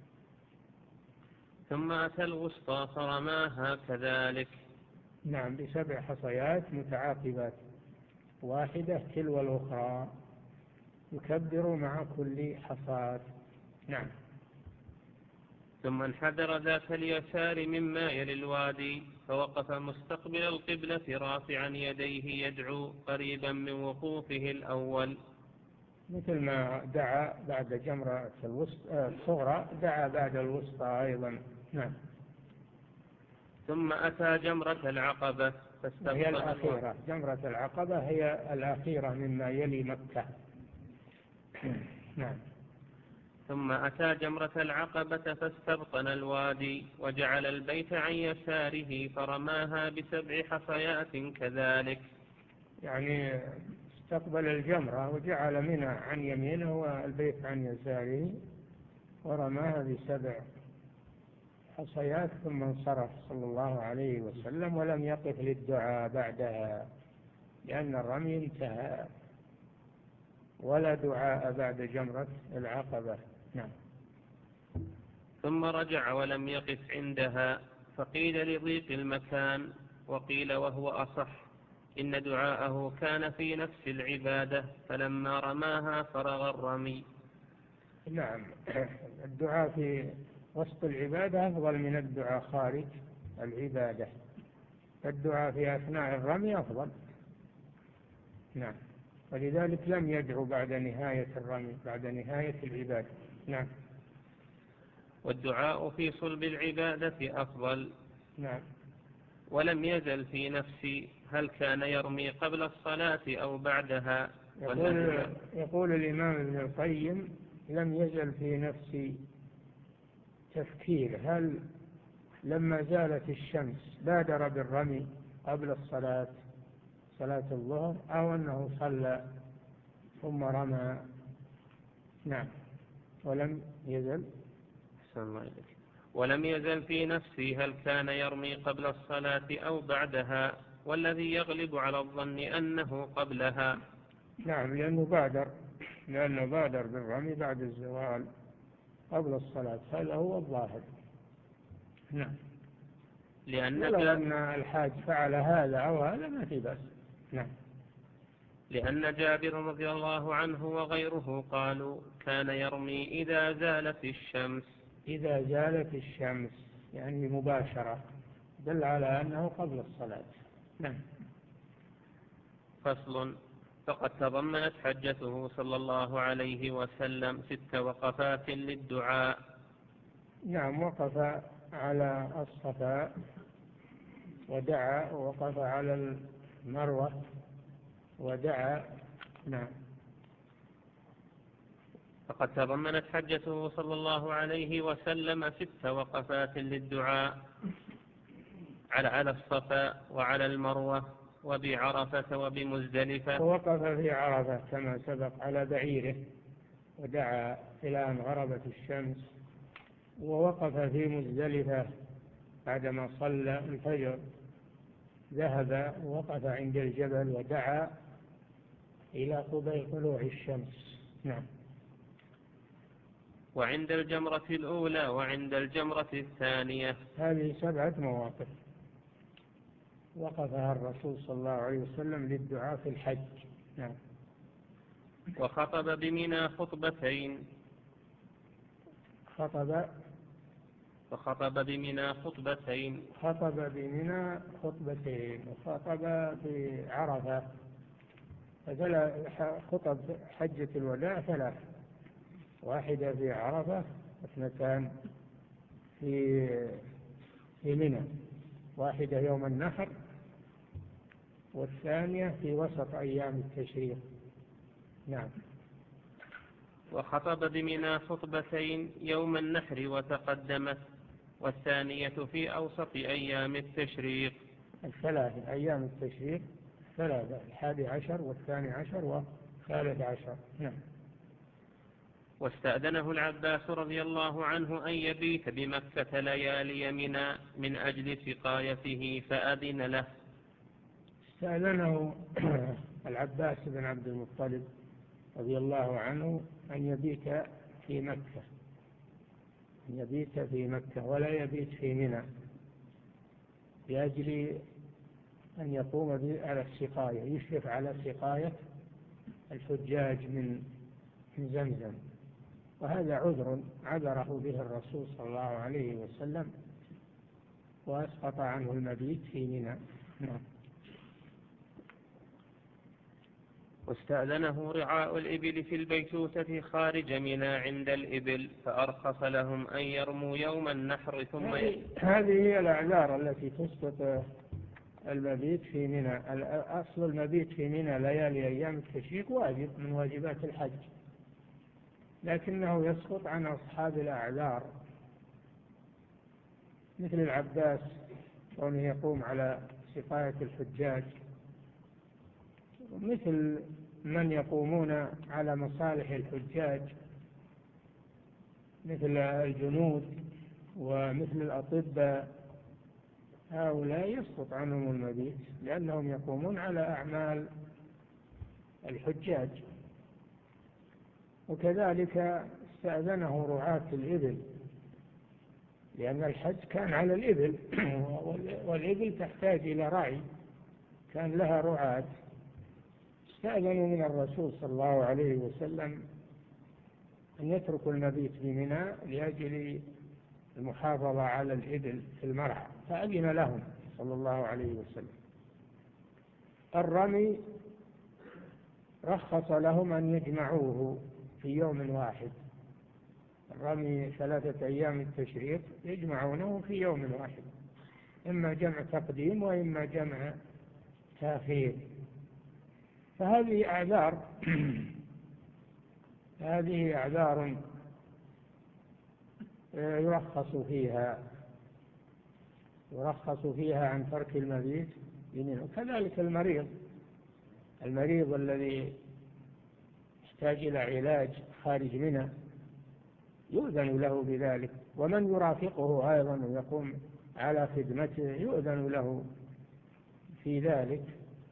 ثم أتى الوسطى فرماها كذلك.
نعم، بسبع حصيات متعاقبات واحدة تلو الأخرى، يكبر مع كل حصاة. نعم.
ثم انحدر ذات اليسار مما يلي الوادي فوقف مستقبل القبلة رافعا يديه يدعو قريبا من وقوفه الأول،
مثل ما دعا بعد جمرة الصغرى دعا بعد الوسطى أيضا. نعم.
ثم أتى جمرة العقبة فاستبطن
هي الأخيرة، جمرة العقبة هي الأخيرة مما يلي مكة. نعم.
ثم أتى جمرة العقبة فاستبطن الوادي وجعل البيت عن يساره فرماها بسبع حصيات كذلك،
يعني استقبل الجمرة وجعل منى عن يمينه والبيت عن يساره ورماها بسبع حصيات، ثم انصرف صلى الله عليه وسلم ولم يقف للدعاء بعدها لأن الرمي انتهى، ولا دعاء بعد جمرة العقبة. نعم.
ثم رجع ولم يقف عندها فقيل لضيق المكان، وقيل وهو أصح إن دعاءه كان في نفس العبادة فلما رماها فرغ الرمي.
نعم، الدعاء في وسط العبادة أفضل من الدعاء خارج العبادة، الدعاء في أثناء الرمي أفضل. نعم، ولذلك لم يدعو بعد نهاية الرمي، بعد نهاية العبادة. نعم.
والدعاء في صلب العبادة أفضل.
نعم.
ولم يزل في نفسي هل كان يرمي قبل الصلاة أو بعدها.
يقول, يقول الإمام ابن القيم لم يزل في نفسي تفكير هل لما زالت الشمس بادر بالرمي قبل الصلاة صلاة الظهر أو أنه صلى ثم رمى. نعم. ولم يزل
ولم يزل في نفسي هل كان يرمي قبل الصلاة أو بعدها، والذي يغلب على الظن أنه قبلها.
نعم، لأنه بادر لأنه بادر بالرمي بعد الزوال قبل الصلاة، هذا هو الظاهر. نعم.
لأن
لو أن الحاج فعل هذا أو هذا ما في بأس. نعم.
لأن جابر رضي الله عنه وغيره قالوا كان يرمي إذا زالت الشمس.
إذا زالت الشمس يعني مباشرة، دل على أنه قبل الصلاة. نعم.
فصل. فقد تضمنت حجته صلى الله عليه وسلم ست وقفات للدعاء.
نعم، وقف على الصفا ودعا، ووقف على المروة ودعا. نعم.
فقد تضمنت حجته صلى الله عليه وسلم ست وقفات للدعاء على على الصفا وعلى المروة وبعرفة وبمزدلفة.
ووقف في عرفة كما سبق على بعيره ودعا إلى أن غربت الشمس، ووقف في مزدلفة بعدما صلى الفجر ذهب ووقف عند الجبل ودعا إلى قبيل طلوع الشمس. نعم.
وعند الجمرة الأولى وعند الجمرة الثانية.
هذه سبعة مواقف وقفها الرسول صلى الله عليه وسلم للدعاء في الحج. نعم.
وخطب بمنى خطبتين.
خطب
وخطب بمنى خطبتين.
خطب بمنى خطبتين وخطب بعرفة. خطب حجة الوداع ثلاث، واحدة في عرفة، اثنتان في في منى، واحدة يوم النحر والثانية في وسط أيام التشريق. نعم.
وخطب بمنى خطبتين يوم النحر وتقدمت، والثانية في أوسط أيام التشريق.
الثلاث أيام التشريق ثلاثة، الحادي عشر والثاني عشر والثالث عشر. نعم.
واستأذنه العباس رضي الله عنه أن يبيت بمكة ليالي منى من أجل سقايته فأذن له.
استأذنه العباس بن عبد المطلب رضي الله عنه أن يبيت في مكة أن يبيت في مكة ولا يبيت في منى لأجل أن يقوم على السقاية، يشرف على سقاية الحجاج من زمزم، وهذا عذر عذره به الرسول صلى الله عليه وسلم وأسقط عنه المبيت في منى. نعم.
واستأذنه رعاء الإبل في البيتوتة خارج منى عند الإبل فأرخص لهم أن يرموا يوم النحر ثم
هذه هي الأعذار التي تسقط المبيت في منى. أصل المبيت في منى ليالي أيام التشريق واجب من واجبات الحج، لكنه يسقط عن أصحاب الأعذار مثل العباس كونه يقوم على سقاية الحجاج، مثل من يقومون على مصالح الحجاج مثل الجنود ومثل الأطباء، هؤلاء يسقط عنهم المبيت لأنهم يقومون على أعمال الحجاج. وكذلك استأذنه رعاة الإبل لأن الحج كان على الإبل والإبل تحتاج إلى رعي، كان لها رعاة. استأذنوا من الرسول صلى الله عليه وسلم أن يتركوا المبيت بمنى لأجل المحافظة على الإبل في المرعى، فأذن لهم صلى الله عليه وسلم. الرمي رخص لهم أن يجمعوه في يوم واحد، الرمي ثلاثة أيام التشريق يجمعونه في يوم واحد، إما جمع تقديم وإما جمع تأخير. فهذه أعذار هذه أعذار يرخص فيها يرخص فيها عن ترك المبيت. وكذلك المريض المريض الذي يحتاج إلى علاج خارج منى يؤذن له بذلك، ومن يرافقه أيضا ويقوم على خدمته يؤذن له في ذلك.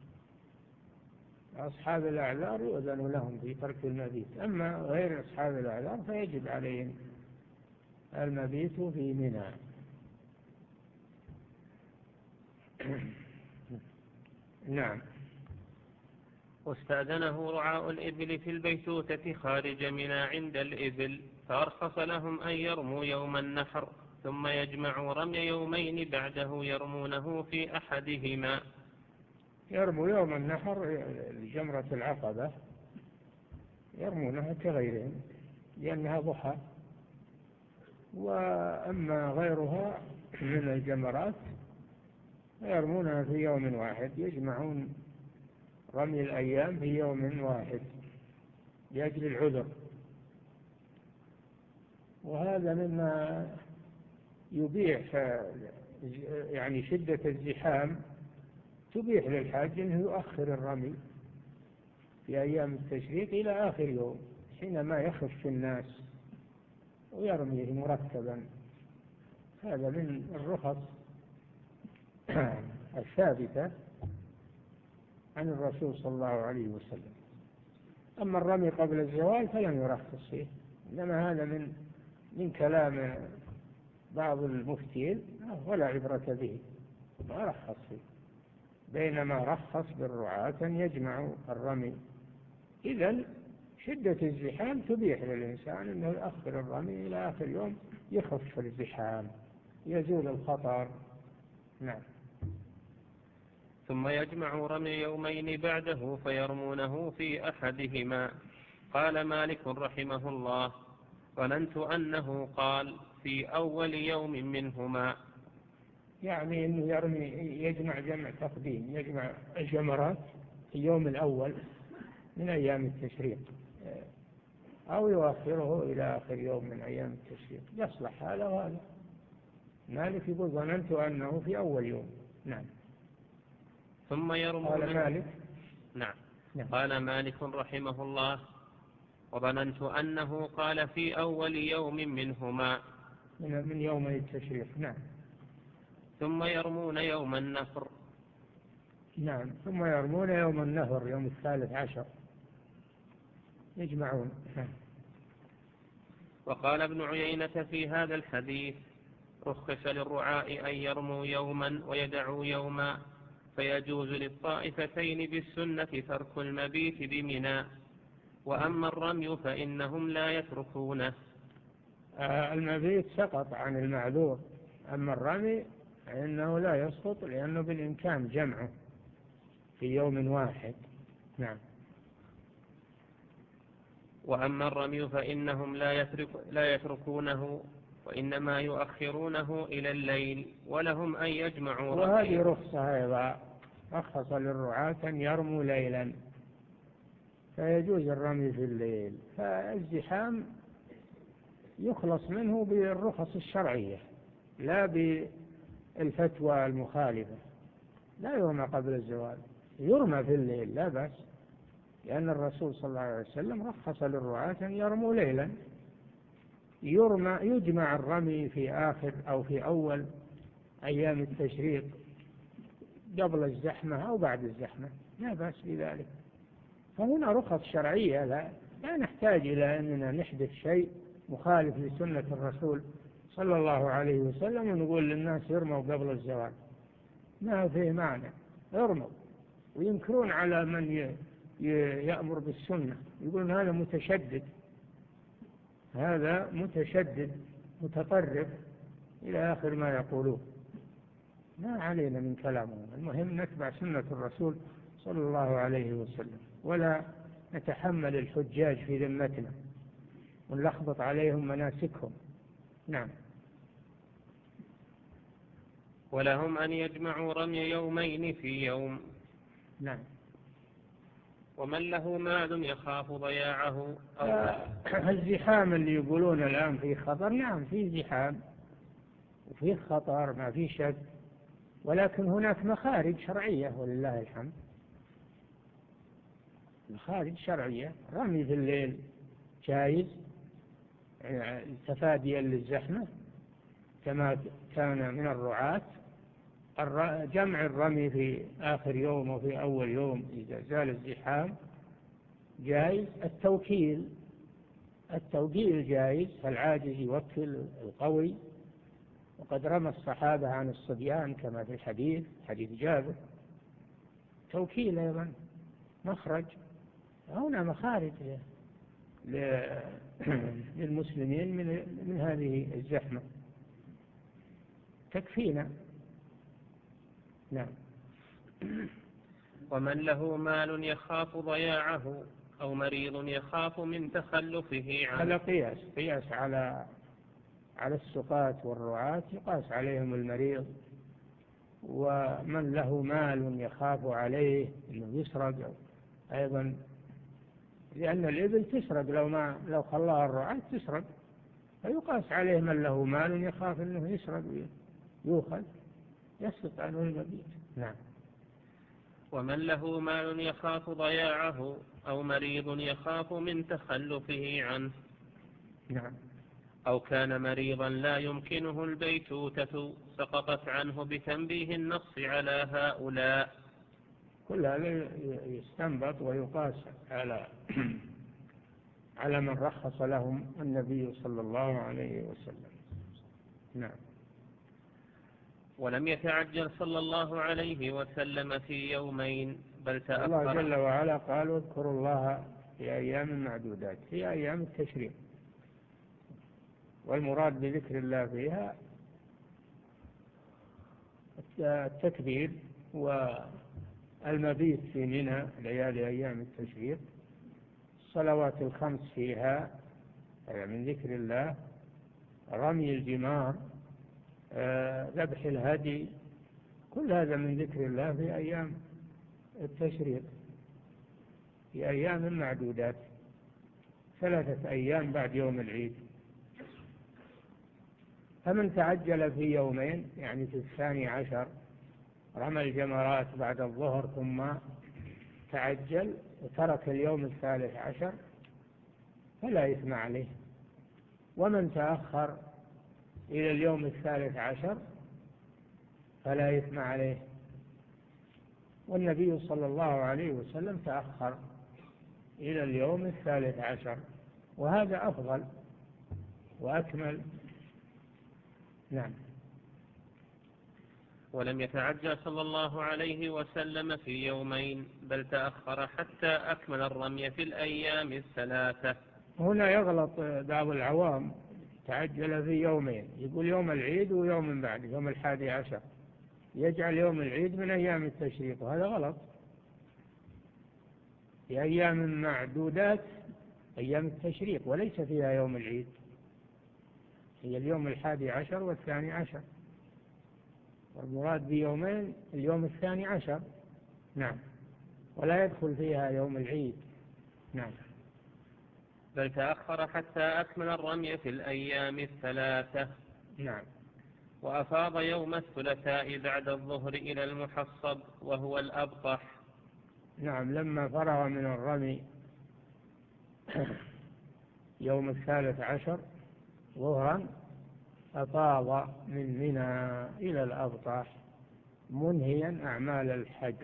أصحاب الأعذار يؤذن لهم في ترك المبيت، أما غير أصحاب الأعذار فيجب عليهم المبيت في منى. نعم.
واستأذنه رعاء الإبل في البيتوتة خارج منى عند الإبل فأرخص لهم أن يرموا يوم النحر ثم يجمعوا رمي يومين بعده يرمونه في أحدهما.
يرموا يوم النحر جمرة العقبة يرمونها كغيرهم لأنها ضحى، وأما غيرها من الجمرات يرمونها في يوم واحد، يجمعون رمي الأيام في يوم واحد لأجل العذر. وهذا مما يبيح يعني شدة الزحام تبيح للحاج أنه يؤخر الرمي في أيام التشريق إلى آخر يوم حينما يخف الناس ويرميه مرتبا. هذا من الرخص الثابتة عن الرسول صلى الله عليه وسلم. أما الرمي قبل الزوال فلم يرخص فيه، إنما هذا من من كلام بعض المفتين ولا عبرة به، ما رخص فيه، بينما رخص بالرعاة أن يجمعوا الرمي. إذن شدة الزحام تبيح للإنسان أنه يؤخر الرمي إلى آخر يوم يخف الزحام يزول الخطر. نعم.
ثم يجمع رمي يومين بعده فيرمونه في أحدهما. قال مالك رحمه الله: ظننت أنه قال في أول يوم منهما،
يعني أنه يرمي يجمع جمع تقديم، يجمع الجمرات في اليوم الأول من أيام التشريق أو يؤخره إلى آخر يوم من أيام التشريق، يصلح هذا وهذا. مالك يقول ظننت أنه في أول يوم. نعم.
ثم يرمون.
قال مالك.
نعم. نعم. قال مالك رحمه الله: وظننت أنه قال في أول يوم منهما
من, من يوم التشريق. نعم.
ثم يرمون يوم النفر.
نعم، ثم يرمون يوم النهر يوم الثالث عشر يجمعون.
وقال ابن عيينة في هذا الحديث: رخص للرعاء أن يرموا يوما ويدعوا يوما، فيجوز للطائفتين بالسنة ترك المبيت بمنى، وأما الرمي فإنهم لا يتركونه.
آه المبيت سقط عن المعذور، أما الرمي فإنه لا يسقط لأنه بالإمكان جمعه في يوم واحد. نعم.
وأما الرمي فإنهم لا, يترك لا يتركونه، وإنما يؤخرونه إلى الليل، ولهم أن يجمعوا.
وهذه رخصة أيضا، رخص للرعاة أن يرموا ليلا، فيجوز الرمي في الليل. فالزحام يخلص منه بالرخص الشرعية لا بالفتوى المخالفة. لا يرمى قبل الزوال، يرمى في الليل لا بأس، لأن الرسول صلى الله عليه وسلم رخص للرعاة أن يرموا ليلا. يرمى يجمع الرمي في آخر أو في أول أيام التشريق قبل الزحمة أو بعد الزحمة، لا بأس بذلك. فهنا رخص شرعية، لا, لا نحتاج إلى أننا نحدث شيء مخالف لسنة الرسول صلى الله عليه وسلم ونقول للناس يرموا قبل الزوال، ما فيه معنى. يرموا وينكرون على من يأمر بالسنة، يقولون هذا متشدد، هذا متشدد متطرف إلى آخر ما يقولون. ما علينا من كلامهم، المهم نتبع سنة الرسول صلى الله عليه وسلم، ولا نتحمل الحجاج في ذمتنا ونلخبط عليهم مناسكهم. نعم.
ولهم أن يجمعوا رمي يومين في يوم.
نعم.
ومن له مال يخاف ضياعه أو
الزحام اللي يقولون الآن فيه خطر، نعم فيه زحام وفيه خطر ما فيه شك، ولكن هناك مخارج شرعية ولله الحمد، مخارج شرعية. رمي في الليل جائز تفاديا للزحمة كما كان من الرعاة. جمع الرمي في آخر يوم وفي أول يوم إذا زال الزحام جائز. التوكيل التوكيل جائز، فالعاجز يوكل القوي، وقد رمى الصحابة عن الصبيان كما في الحديث حديث جابر. توكيل أيضا مخرج. هنا مخارج للمسلمين من من هذه الزحمة تكفينا. نعم.
ومن له مال يخاف ضياعه أو مريض يخاف من تخلفه عنه.
هذا قياس قياس على على السقاة والرعاة، يقاس عليهم المريض. ومن له مال يخاف عليه انه يسرق ايضا، لان الابل تسرق، لو ما لو خلاها الرعاة تسرق، فيقاس عليه من له مال يخاف انه يسرق يؤخذ يسقط عنه المبيت. نعم.
ومن له مال يخاف ضياعه أو مريض يخاف من تخلفه عنه.
نعم.
أو كان مريضا لا يمكنه البيتوتة سقطت عنه بتنبيه النص على هؤلاء.
كل هذا يستنبط ويقاس على على من رخص لهم النبي صلى الله عليه وسلم. نعم.
ولم يتعجل صلى الله عليه وسلم في يومين بل تأخر.
الله جل وعلا قال واذكروا الله في أيام معدودات، في أيام التشريق، والمراد بذكر الله فيها التكبير والمبيت في منى ليالي أيام التشريق، الصلوات الخمس فيها هذا من ذكر الله، رمي الجمار، ذبح الهدي، كل هذا من ذكر الله في أيام التشريق، في أيام معدودات، ثلاثة أيام بعد يوم العيد. فمن تعجل في يومين يعني في الثاني عشر رمى الجمرات بعد الظهر ثم تعجل وترك اليوم الثالث عشر فلا إثم عليه. ومن تأخر إلى اليوم الثالث عشر فلا إثم عليه. والنبي صلى الله عليه وسلم تأخر إلى اليوم الثالث عشر، وهذا أفضل وأكمل. نعم.
ولم يتعجل صلى الله عليه وسلم في يومين، بل تأخر حتى أكمل الرمي في الأيام الثلاثة.
هنا يغلط بعض العوام، تعجل في يومين، يقول يوم العيد ويوم من بعد يوم الحادي عشر، يجعل يوم العيد من أيام التشريق، وهذا غلط. في أيام معدودات أيام التشريق وليس فيها يوم العيد، هي اليوم الحادي عشر والثاني عشر، والمراد بيومين اليوم الثاني عشر. نعم. ولا يدخل فيها يوم العيد. نعم.
بل تأخر حتى أكمل الرمي في الأيام الثلاثة.
نعم.
وأفاض يوم الثلاثاء بعد الظهر إلى المحصب وهو الأبطح.
نعم. لما فرغ من الرمي يوم الثالث عشر ظهرا أفاض من منى إلى الأبطح منهيا أعمال الحج،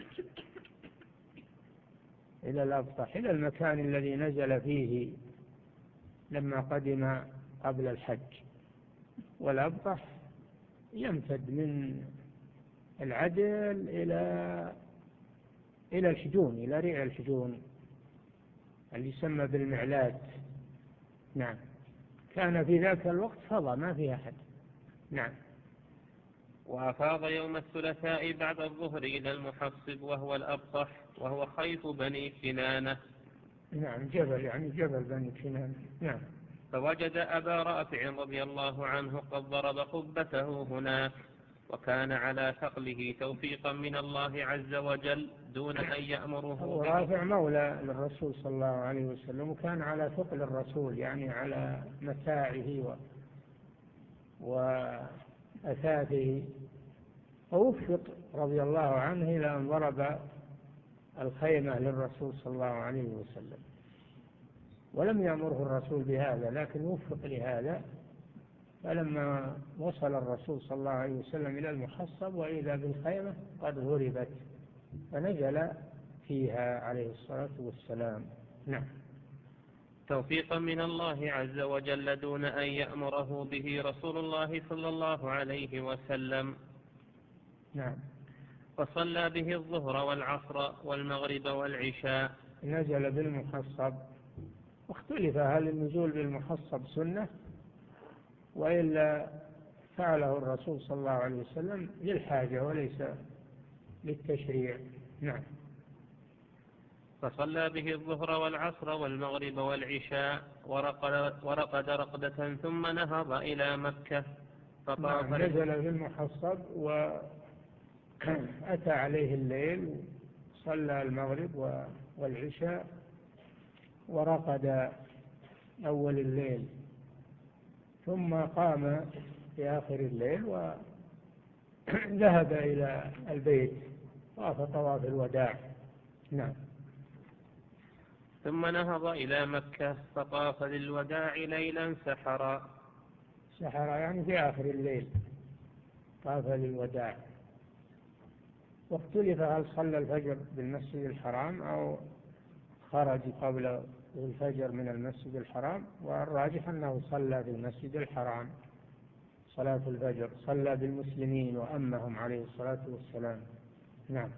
إلى الأبطح، إلى المكان الذي نزل فيه لما قدم قبل الحج. والأبطح يمتد من العدل إلى إلى الحجون، إلى ريع الحجون اللي يسمى بالمعلات. نعم. كان في ذاك الوقت فضى ما فيها أحد. نعم.
وأفاض يوم الثلاثاء بعد الظهر إلى المحصب وهو الأبطح، وهو خيط بني كنانة.
نعم. جبل، يعني جبل بني كنانة. نعم.
فوجد أبا رافع رضي الله عنه قد ضرب قبته هناك، وكان على ثقله توفيقا من الله عز وجل دون أن يأمره.
أبو رافع مولى للرسول صلى الله عليه وسلم، وكان على ثقل الرسول، يعني على متاعه و... وأثاثه، فوفق رضي الله عنه إلى أن ضرب الخيمة للرسول صلى الله عليه وسلم، ولم يأمره الرسول بهذا، لكن وفق لهذا. فلما وصل الرسول صلى الله عليه وسلم إلى المحصب وإذا بالخيمة قد هربت، فنزل فيها عليه الصلاة والسلام. نعم.
توفيقا من الله عز وجل دون أن يأمره به رسول الله صلى الله عليه وسلم.
نعم.
فصلى به الظهر والعصر والمغرب والعشاء.
نزل بالمحصب، واختلف هل النزول بالمحصب سنة وإلا فعله الرسول صلى الله عليه وسلم للحاجة وليس للتشريع. نعم.
فصلى به الظهر والعصر والمغرب والعشاء ورقد, ورقد رقدة ثم نهض إلى مكة فطاف.
نعم. نزل بالمحصب وأتى عليه الليل، صلى المغرب والعشاء ورقد أول الليل، ثم قام في آخر الليل وذهب إلى البيت، طاف طواف الوداع. نعم.
ثم نهض إلى مكة فطاف للوداع ليلا سحرا.
سحرا يعني في آخر الليل طاف للوداع. واختلف هل صلى الفجر بالمسجد الحرام أو خرج قبل الفجر من المسجد الحرام، والراجح أنه صلى في المسجد الحرام صلاة الفجر، صلى بالمسلمين وأمهم عليه الصلاة والسلام. نعم.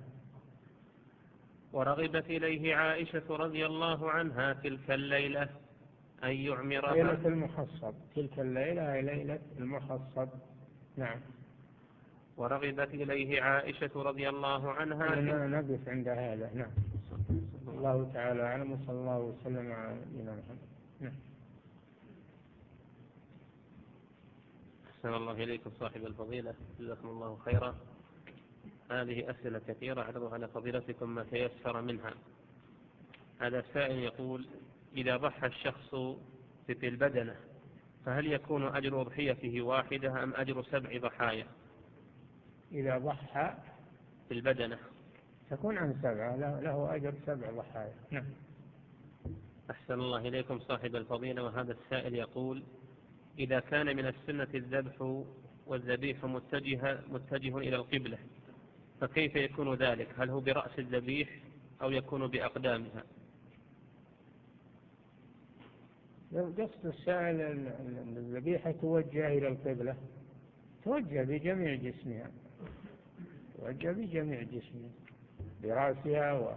ورغبت إليه عائشة رضي الله عنها تلك الليلة أن يعمرها.
ليلة المحصب، تلك الليلة هي ليلة المحصب. نعم.
ورغبت إليه عائشة رضي الله عنها.
نقف عند هذا. نعم. الله تعالى أعلم، وصلى الله وسلم على نبينا محمد. نعم.
أحسن الله إليكم صاحب الفضيلة، جزاكم الله خيرا. هذه أسئلة كثيرة أعرض على فضيلتكم ما تيسر منها. هذا السائل يقول: إذا ضحى الشخص في البدنة فهل يكون أجر أضحيته واحدة أم أجر سبع ضحايا؟
إذا ضحى
في البدنة
تكون عن سبعة، له أجر سبع ضحايا. نعم.
أحسن الله إليكم صاحب الفضيلة. وهذا السائل يقول: إذا كان من السنة الذبح والذبيح متجه, متجه إلى القبلة، فكيف يكون ذلك؟ هل هو برأس الذبيح أو يكون بأقدامها؟
قصد السائل أن الذبيحة توجه إلى القبلة، توجه بجميع جسمها، توجه بجميع جسمها برأسها و...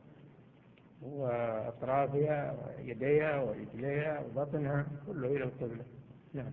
وأطرافها ويديها ورجليها وبطنها كله إلى القبلة. نعم.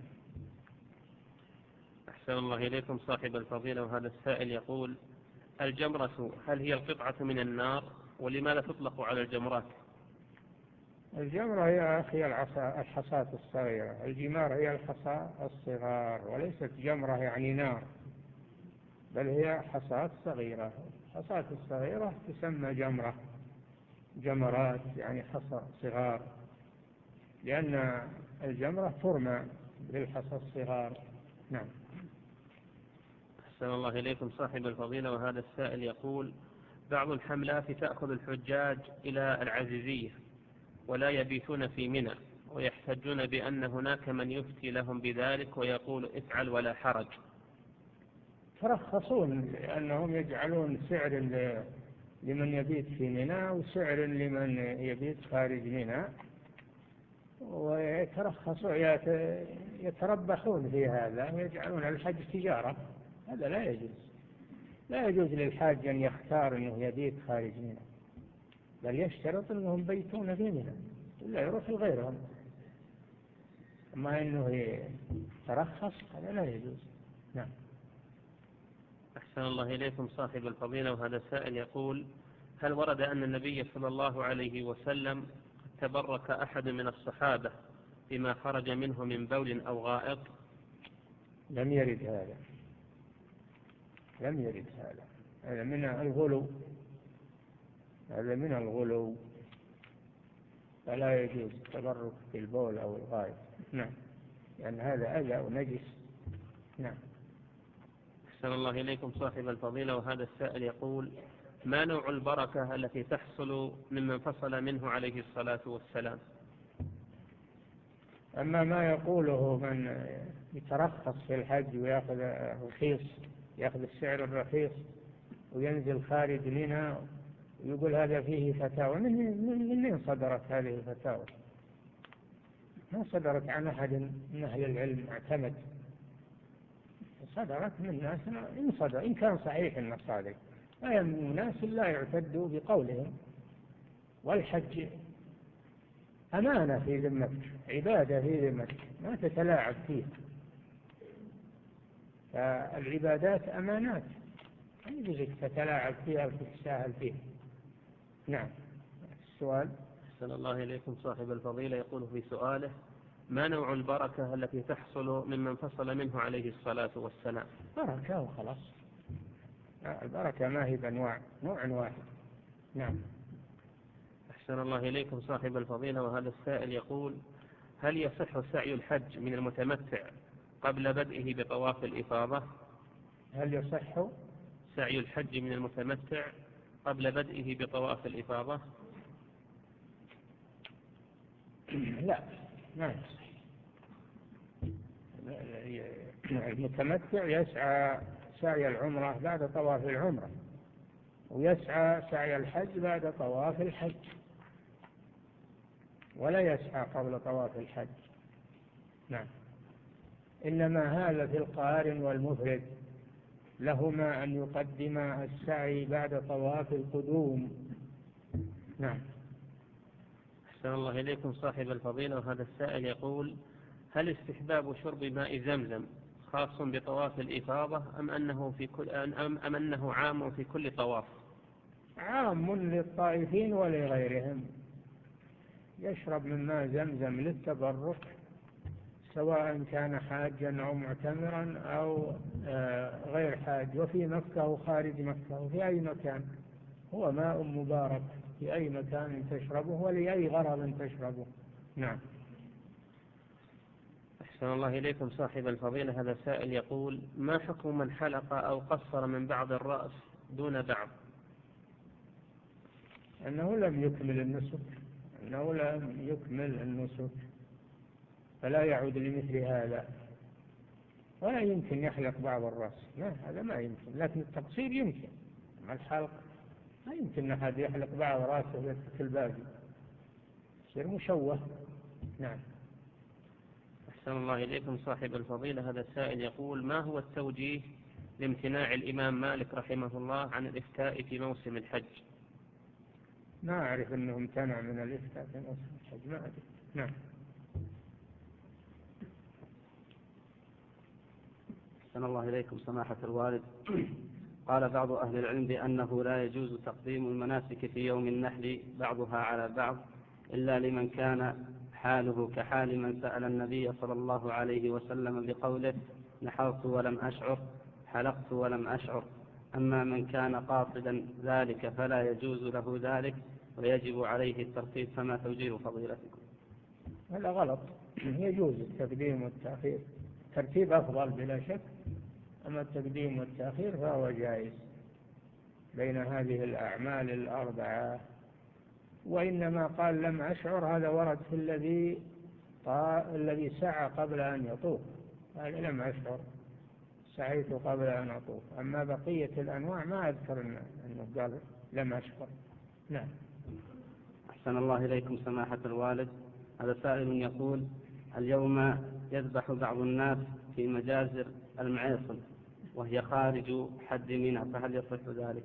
أحسن الله إليكم صاحب الفضيلة، وهذا السائل يقول: الجمرة هل هي القطعة من النار؟ ولماذا تطلق على الجمرات؟
الجمرة هي هي الحصاة الصغيرة، الجمار هي الحصاة الصغار، وليست جمرة يعني نار، بل هي حصاة صغيرة. الحصاة الصغيرة تسمى جمرة، جمرات يعني حصى صغار، لأن الجمرة ترمى بالحصى الصغار. نعم.
أحسن الله إليكم صاحب الفضيلة، وهذا السائل يقول: بعض الحملات تأخذ الحجاج إلى العزيزية ولا يبيتون في منى، ويحتجون بأن هناك من يفتي لهم بذلك ويقول افعل ولا حرج.
ترخصون لأنهم يجعلون سعر لمن يبيت في منى وسعر لمن يبيت خارج منى، ويترخصون يتربحون في هذا ويجعلون الحج تجارة. هذا لا يجوز، لا يجوز للحاج أن يختار أنه يبيت خارج منى، بل يشترط أنهم بيتون في منى إلا يروح لغيرهم. أما أنه يترخص هذا لا يجوز. نعم.
أحسن الله إليكم صاحب الفضيلة، وهذا السائل يقول: هل ورد أن النبي صلى الله عليه وسلم تبرك أحد من الصحابة بما خرج منه من بول أو غائط؟
لم يرد هذا، لم يرد هذا، هذا من الغلو، هذا من الغلو، فلا يجوز التبرك بالبول أو الغائط. نعم، لأن يعني هذا أذى ونجس. نعم.
أحسن الله إليكم صاحب الفضيلة، وهذا السائل يقول: ما نوع البركة التي تحصل ممن فصل منه عليه الصلاة والسلام؟
أما ما يقوله من يترخص في الحج ويأخذ رخيص، يأخذ السعر الرخيص وينزل خارج منها ويقول هذا فيه فتاوى، من من صدرت هذه الفتاوى؟ ما صدرت عن أحد من أهل العلم اعتمد، صدرت من ناس إن صدر إن كان صحيح المصادر، لا يهم ناس لا يعتدوا بقولهم. والحج أمانة في ذمتك، عبادة في ذمتك ما تتلاعب فيه، فالعبادات أمانات لا يجوز تتلاعب فيها وتتساهل فيها. نعم. السؤال.
أحسن الله إليكم صاحب الفضيلة، يقول في سؤاله: ما نوع البركة التي تحصل ممن فصل منه عليه الصلاة والسلام؟
بركة وخلاص، البركة ما هي بأنواع، نوع واحد. نعم.
أحسن الله إليكم صاحب الفضيلة، وهذا السائل يقول: هل يصح سعي الحج من المتمتع قبل بدئه بطواف الإفاضة؟
هل يصح
سعي الحج من المتمتع قبل بدئه بطواف الإفاضة؟
لا، ما يصح. المتمتع يسعى سعي العمرة بعد طواف العمرة، ويسعى سعي الحج بعد طواف الحج، ولا يسعى قبل طواف الحج. نعم. إنما هذا في القارن والمفرد، لهما أن يقدم السعي بعد طواف القدوم. نعم.
أحسن الله إليكم صاحب الفضيلة، وهذا السائل يقول: هل استحباب شرب ماء زمزم خاص بطواف الإفاضة أم أنه, في كل أم, أم أنه عام في كل طواف؟
عام للطائفين ولغيرهم، يشرب من ماء زمزم للتبرك سواء كان حاجا أو معتمرا أو غير حاج، وفي مكة وخارج مكة وفي أي مكان، هو ماء مبارك في أي مكان تشربه ولأي غرض تشربه. نعم.
أحسن الله إليكم صاحب الفضيلة، هذا سائل يقول: ما حكم من حلق أو قصر من بعض الرأس دون بعض؟
أنه لم يكمل النسك، أنه لم يكمل النسك، فلا يعود لمثل هذا، ولا يمكن يحلق بعض الرأس، لا هذا ما يمكن، لكن التقصير يمكن، أما الحلق ما يمكن أحد يحلق بعض رأسه ويترك الباقي، يصير مشوه. نعم.
أحسن الله إليكم صاحب الفضيلة. هذا السائل يقول: ما هو التوجيه لامتناع الإمام مالك رحمه الله عن الإفتاء في موسم الحج؟
ما أعرف أنه امتنع من الإفتاء في موسم الحج، ما أدري. نعم.
أحسن الله إليكم سماحة الوالد. قال بعض أهل العلم بأنه لا يجوز تقديم المناسك في يوم النحر بعضها على بعض إلا لمن كان حاله كحال من سأل النبي صلى الله عليه وسلم بقوله: نحرت ولم أشعر، حلقت ولم أشعر. أما من كان قاصدا ذلك فلا يجوز له ذلك ويجب عليه الترتيب، فما توجيه فضيلتكم؟
هذا غلط. يجوز التقديم والتأخير، ترتيب أفضل بلا شك، أما التقديم والتأخير فهو جائز بين هذه الأعمال الأربعة. وإنما قال لم أشعر، هذا ورد في الذي الذي سعى قبل أن يطوف، قال لم أشعر، سعيت قبل أن أطوف. أما بقية الأنواع ما أذكر أنه قال لم أشعر. نعم.
أحسن الله إليكم سماحة الوالد. هذا سائل يقول: اليوم يذبح بعض الناس في مجازر المعيصل وهي خارج حد منى، فهل يصح ذلك؟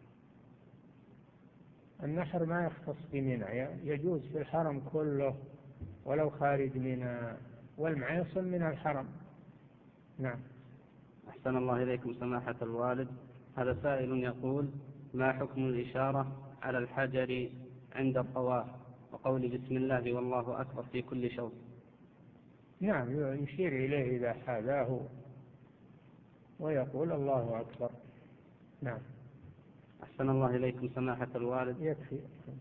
النحر ما يختص بمنى، يجوز في الحرم كله ولو خارج منى، والمعيصل من الحرم. نعم.
أحسن الله إليكم سماحة الوالد. هذا سائل يقول: ما حكم الإشارة على الحجر عند الطواف وقول بسم الله والله أكبر في كل شوط؟
نعم، يشير إليه إذا حاذاه ويقول الله أكبر. نعم.
أحسن الله إليكم سماحة الوالد.
يكفي.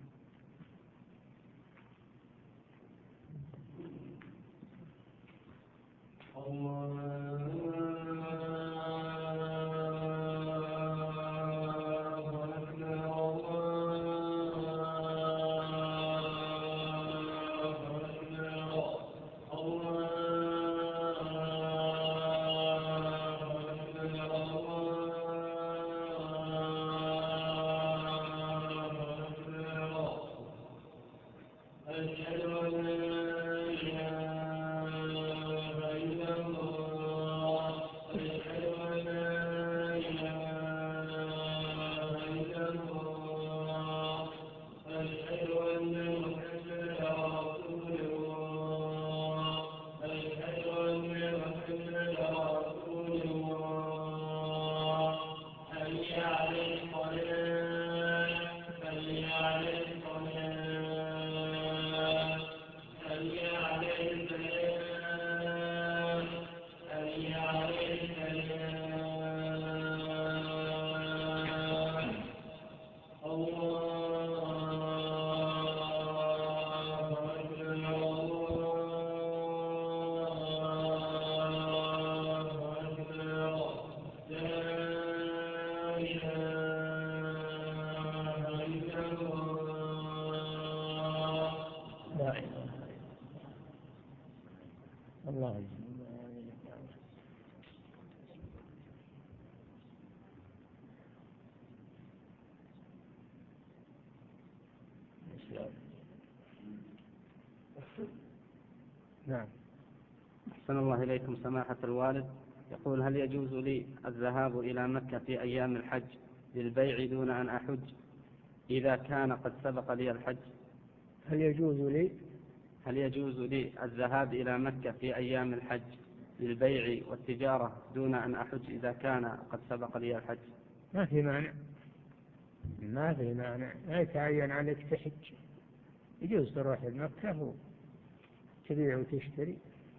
الله. نعم.
أحسن الله إليكم سماحة الوالد. يقول: هل يجوز لي الذهاب إلى مكة في أيام الحج للبيع دون أن أحج إذا كان قد سبق لي الحج؟
هل يجوز لي
هل يجوز لي الذهاب إلى مكة في أيام الحج للبيع والتجارة دون أن أحج إذا كان قد سبق لي الحج؟
ما في مانع، ما في مانع، لا يتعين عليك تحج، يجوز تروح لمكة وتبيع وتشتري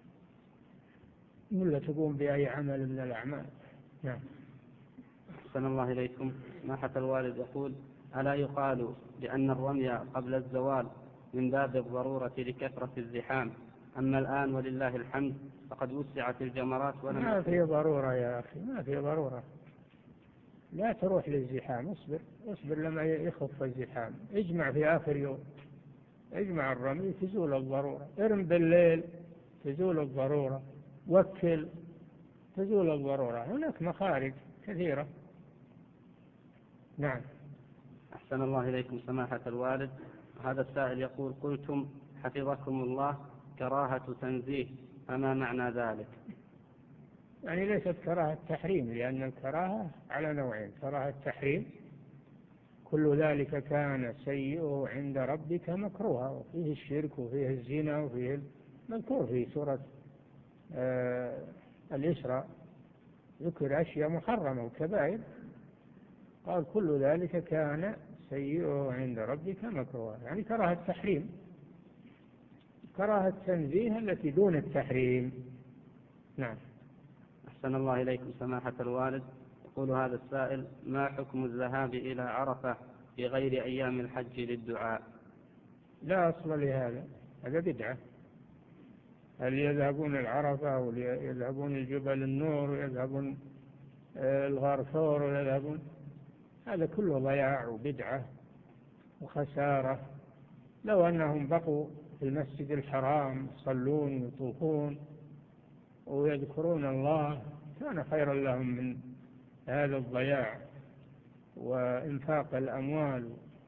ولا تقوم بأي عمل من الأعمال. نعم.
أحسن الله إليكم سماحة الوالد. يقول: ألا يقال بأن الرمي قبل الزوال من باب الضرورة لكثرة الزحام، أما الآن ولله الحمد فقد وسعت الجمرات ولم
ما في ضرورة يا أخي، ما في ضرورة، لا تروح للزحام، اصبر اصبر لما يخف الزحام، اجمع في آخر يوم، اجمع الرمي تزول الضرورة، ارم بالليل تزول الضرورة، وكل تزول الضرورة، هناك مخارج كثيرة. نعم.
أحسن الله إليكم سماحة الوالد. هذا السائل يقول: قلتم حفظكم الله كراهة تنزيه، فما معنى ذلك؟
يعني ليست كراهة تحريم، لأن الكراهة على نوعين: كراهة تحريم كل ذلك كان سيئه عند ربك مكروها، وفيه الشرك وفيه الزنا وفيه المذكور في سورة آه الإسراء، ذكر أشياء محرمة وكبائر، قال كل ذلك كان سيئه عند ربك مكروها، يعني كراهة تحريم. كراهة تنزيه التي دون التحريم. نعم.
أحسن الله إليكم سماحة الوالد. يقول هذا السائل: ما حكم الذهاب إلى عرفة في غير أيام الحج للدعاء؟
لا أصل لهذا، هذا بدعة. هل يذهبون العرفة ويذهبون الجبل النور ويذهبون الغار ويذهبون، هذا كله ضياع وبدعة وخسارة. لو أنهم بقوا في المسجد الحرام يصلون ويطوفون ويذكرون الله كان خيرا لهم من هذا الضياع وإنفاق الأموال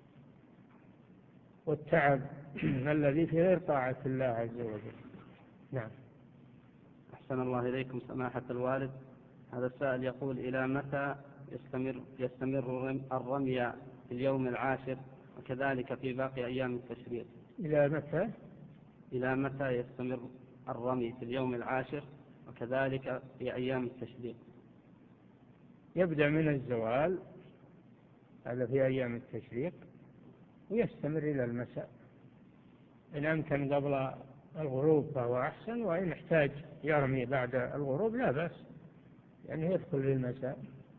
والتعب الذي في غير طاعة الله عز وجل. نعم.
أحسن الله إليكم سماحة الوالد. هذا السائل يقول: إلى متى يستمر, يستمر الرمي في اليوم العاشر وكذلك في باقي أيام التشريق؟
إلى متى؟
إلى متى يستمر الرمي في اليوم العاشر وكذلك في أيام التشريق؟
يبدأ من الزوال، هذا في أيام التشريق، ويستمر إلى المساء. إن أمكن قبل الغروب فهو أحسن، وإن احتاج يرمي بعد الغروب لا بأس، يعني يدخل للمساء.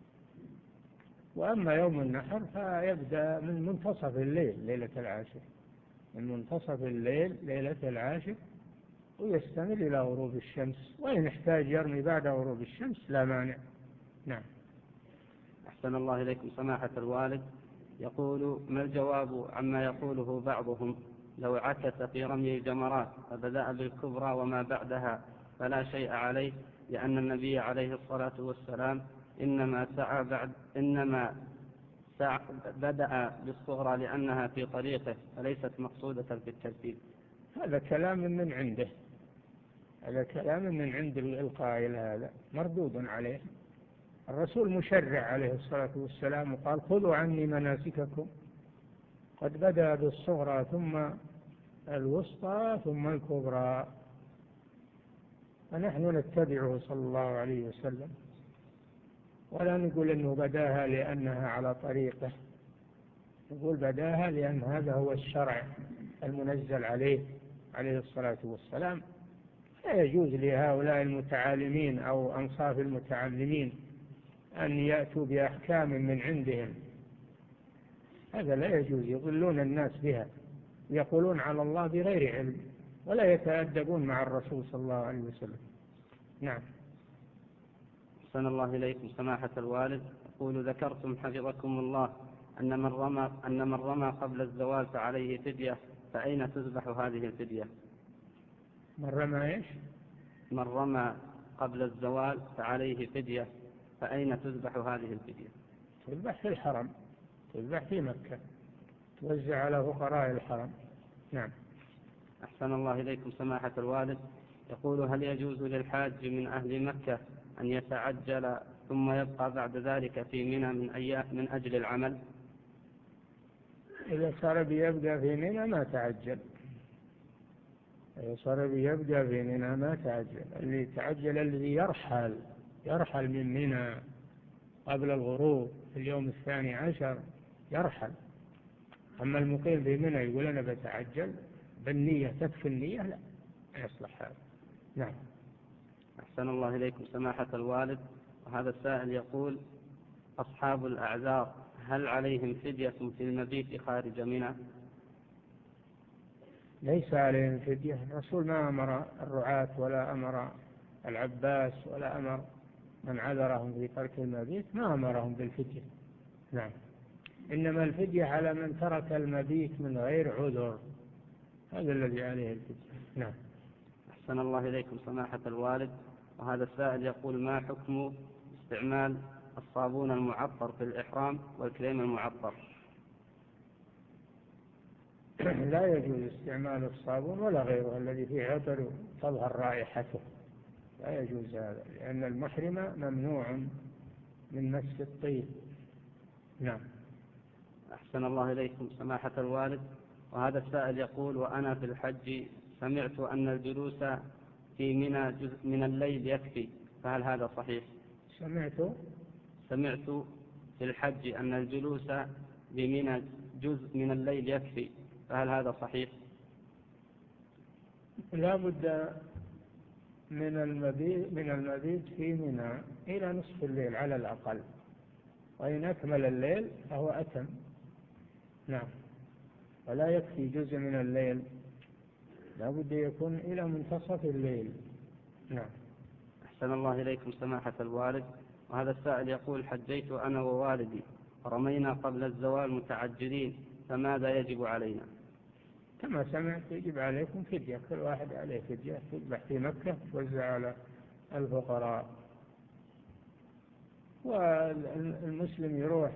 وأما يوم النحر فيبدأ من منتصف الليل ليلة العاشر، من منتصف الليل ليلة العاشر، ويستمر إلى غروب الشمس، وإن احتاج يرمي بعد غروب الشمس لا مانع. نعم.
أحسن الله إليكم سماحة الوالد. يقول: ما الجواب عما يقوله بعضهم لو عكس في رمي الجمرات فبدأ بالكبرى وما بعدها فلا شيء عليه، لأن النبي عليه الصلاة والسلام إنما سعى بعد إنما سعى بدأ بالصغرى لأنها في طريقه فليست مقصودة في الترتيب؟
هذا كلام من عنده، هذا كلام من عند القائل، هذا مردود عليه. الرسول مشرع عليه الصلاة والسلام وقال: خذوا عني مناسككم، قد بدأ بالصغرى ثم الوسطى ثم الكبرى، فنحن نتبعه صلى الله عليه وسلم، ولا نقول أنه بداها لأنها على طريقه، نقول بداها لأن هذا هو الشرع المنزل عليه عليه الصلاة والسلام. لا يجوز لهؤلاء المتعالمين أو أنصاف المتعلمين أن يأتوا بأحكام من عندهم، هذا لا يجوز، يضلون الناس بها، يقولون على الله بغير علم، ولا يتأدبون مع الرسول صلى الله عليه وسلم. نعم.
أحسن الله إليكم سماحة الوالد. يقول: ذكرتم حفظكم الله أن من رمى أن من رمى قبل الزوال فعليه فدية، فأين تذبح هذه الفدية؟
من رمى إيش؟
من رمى قبل الزوال فعليه فدية، فأين تذبح هذه الفدية؟
تذبح في الحرم، تذبح في مكة، توزع على فقراء الحرم. نعم.
أحسن الله إليكم سماحة الوالد. يقول: هل يجوز للحاج من أهل مكة أن يتعجل ثم يبقى بعد ذلك في منى من أيام من أجل العمل؟
إذا صار بيبقى في منى ما تعجل، إذا صار بيبقى في منى ما تعجل. اللي تعجل الذي يرحل يرحل من منى قبل الغروب في اليوم الثاني عشر يرحل. أما المقيم في منى يقول أنا بتعجل بالنية، تكفي النية، لا يصلح هذا. نعم.
أحسن الله إليكم سماحة الوالد. وهذا السائل يقول: أصحاب الأعذار هل عليهم فدية في المبيت خارج منى؟
ليس عليهم فدية، الرسول ما أمر الرعاة ولا أمر العباس ولا أمر من عذرهم في ترك المبيت، ما أمرهم بالفدية. نعم. إنما الفدية على من ترك المبيت من غير عذر، هذا الذي عليه الفدية. نعم.
أحسن الله إليكم سماحة الوالد. وهذا السائل يقول: ما حكم استعمال الصابون المعطر في الإحرام والكريم المعطر؟
لا يجوز استعمال الصابون ولا غيره الذي فيه عطر تظهر رائحته، لا يجوز هذا، لأن المحرم ممنوع من مس الطيب. نعم.
أحسن الله إليكم سماحة الوالد. وهذا السائل يقول: وأنا في الحج سمعت أن الجلوس في منى جزء من الليل يكفي، فهل هذا صحيح؟
سمعت
سمعت في الحج أن الجلوس بمنى جزء من الليل يكفي، فهل هذا صحيح؟
لا بد من المبيت من المبيت في منى إلى نصف الليل على الأقل، وإن أكمل الليل فهو أتم. نعم. ولا يكفي جزء من الليل، لا بد يكون إلى منتصف الليل. نعم.
أحسن الله إليكم سماحة الوالد. وهذا السائل يقول: حجيت أنا ووالدي ورمينا قبل الزوال متعجلين، فماذا يجب علينا؟
كما سمعت يجب عليكم فدية، كل واحد عليه فدية تذبح في مكة توزع على الفقراء. والمسلم يروح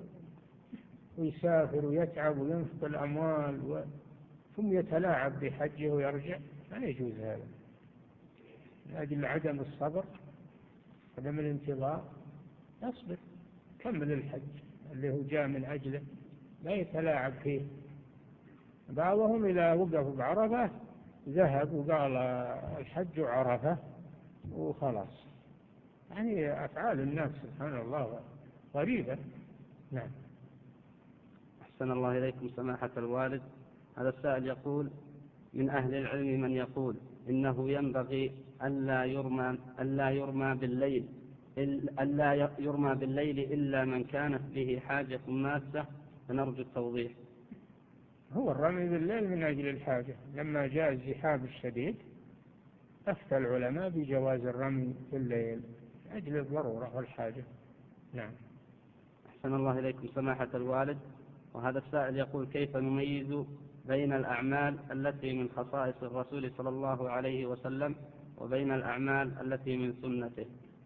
ويسافر ويتعب وينفق الأموال و... ثم يتلاعب بحجه ويرجع، لا يجوز هذا، من أجل عدم الصبر عدم الانتظار يصبر، كمل الحج اللي هو جاء من أجله، لا يتلاعب فيه. بعضهم إذا وقف بعرفة ذهب وقال الحج عرفة وخلاص، يعني أفعال الناس سبحان الله غريبة. نعم.
أحسن الله إليكم سماحة الوالد. هذا السائل يقول: من أهل العلم من يقول إنه ينبغي ألا يرمى ألا يرمى بالليل ألا يرمى بالليل إلا من كانت به حاجة ماسة، فنرجو التوضيح.
هو الرمي بالليل من أجل الحاجة، لما جاء الزحام الشديد أفتى العلماء بجواز الرمي في الليل من أجل الضرورة والحاجة. نعم.
أحسن الله إليكم سماحة الوالد. وهذا السائل يقول: كيف نميز بين الأعمال التي من خصائص الرسول صلى الله عليه وسلم وبين الأعمال التي من سنته؟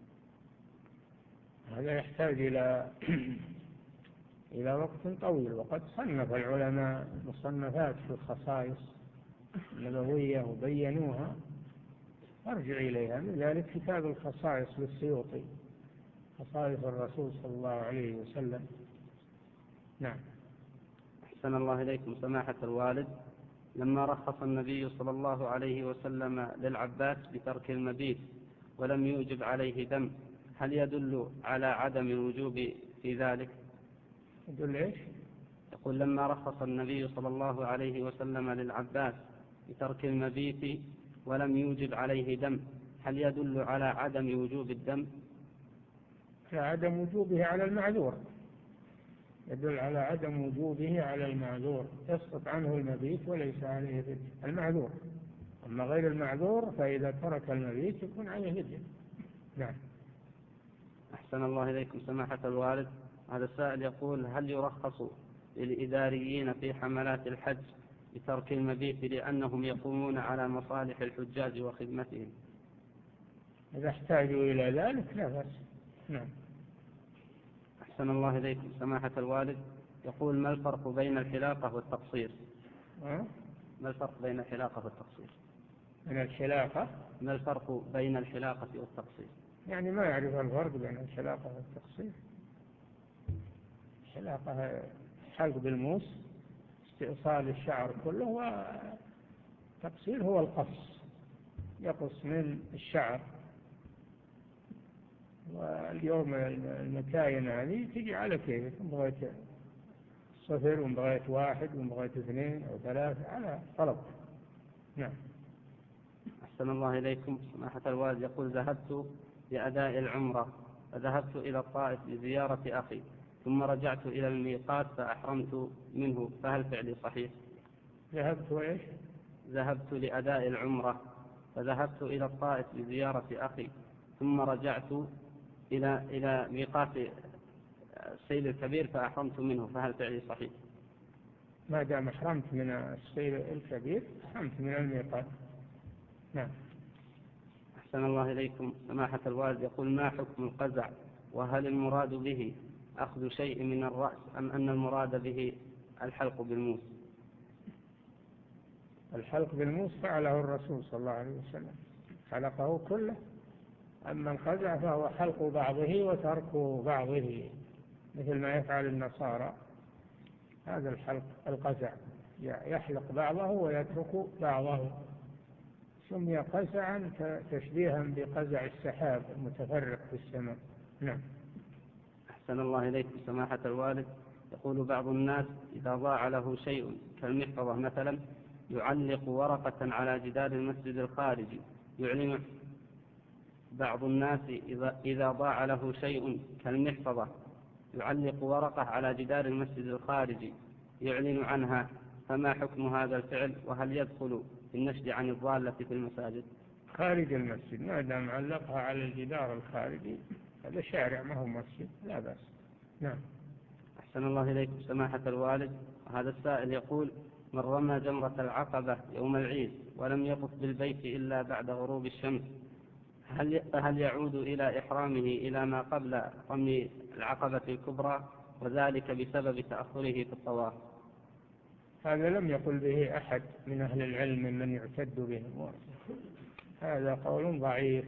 هذا يحتاج إلى إلى وقت طويل، وقد صنف العلماء مصنفات في الخصائص النبوية وبينوها، أرجع إليها، من ذلك كتاب الخصائص للسيوطي، خصائص الرسول صلى الله عليه وسلم. نعم.
أحسن الله إليكم سماحة الوالد. لما رخص النبي صلى الله عليه وسلم للعباس بترك المبيت ولم يوجب عليه دم، هل يدل على عدم الوجوب في ذلك؟
يدل إيش؟
يقول: لما رخص النبي صلى الله عليه وسلم للعباس بترك المبيت ولم يوجب عليه دم، هل يدل على عدم وجوب الدم؟
على عدم وجوبه على المعذور، يدل على عدم وجوبه على المعذور، يسقط عنه المبيت وليس عليه فدية المعذور، أما غير المعذور فإذا ترك المبيت يكون عليه فدية. نعم.
أحسن الله إليكم سماحة الوالد. هذا السائل يقول: هل يرخص للإداريين في حملات الحج بترك المبيت لأنهم يقومون على مصالح الحجاج وخدمتهم؟
إذا احتاجوا إلى ذلك لا بأس. نعم.
أحسن الله إليكم سماحة الوالد. يقول: ما الفرق بين الحلاقة والتقصير؟
أه؟
ما الفرق بين الحلاقة والتقصير؟
من الحلاقة؟
ما الفرق بين الحلاقة والتقصير؟
يعني ما يعرف الفرق بين الحلاقة والتقصير. الحلاقة حلق بالموس استئصال الشعر كله، والتقصير هو القص، يقص من الشعر. واليوم المكاين هذه تجي على كيفك، بغيت صفر وبغيت واحد وبغيت اثنين أو ثلاثة على طلب. نعم.
أحسن الله إليكم سماحة الوالد. يقول: ذهبت لأداء العمرة فذهبت إلى الطائف لزيارة أخي، ثم رجعت إلى الميقات فأحرمت منه، فهل فعلي صحيح؟
ذهبت وإيش؟
ذهبت لأداء العمرة فذهبت إلى الطائف لزيارة أخي، ثم رجعت إلى إلى ميقات السيل الكبير فأحرمت منه، فهل فعلي صحيح؟
ما دام أحرمت من السيل الكبير أحرمت من الميقات. نعم.
أحسن الله إليكم سماحة الوالد. يقول: ما حكم القزع وهل المراد به أخذ شيء من الرأس أم أن المراد به الحلق بالموس؟
الحلق بالموس فعله الرسول صلى الله عليه وسلم، حلقه كله. أما القزع فهو حلق بعضه وترك بعضه مثل ما يفعل النصارى. هذا الحلق القزع، يحلق بعضه ويترك بعضه، سمي قزعا تشبيها بقزع السحاب المتفرق في السماء. نعم.
أحسن الله إليكم سماحة الوالد. يقول بعض الناس إذا ضاع له شيء كالمحفظة مثلا يعلق ورقة على جدار المسجد الخارجي يعلن بعض الناس إذا, إذا ضاع له شيء كالمحفظة يعلق ورقة على جدار المسجد الخارجي يعلن عنها، فما حكم هذا الفعل؟ وهل يدخل في النشد عن الضالة في المساجد؟
خارج المسجد ما دام علقها على الجدار الخارجي هذا شارع ما هو مسجد، لا بأس. نعم.
أحسن الله إليكم سماحة الوالد. هذا السائل يقول من رمى جمرة العقبة يوم العيد ولم يطف بالبيت إلا بعد غروب الشمس هل هل يعود إلى إحرامه إلى ما قبل رمي العقبة الكبرى، وذلك بسبب تأخره في الطواف؟
هذا لم يقل به أحد من أهل العلم من يعتد بهم، هذا قول ضعيف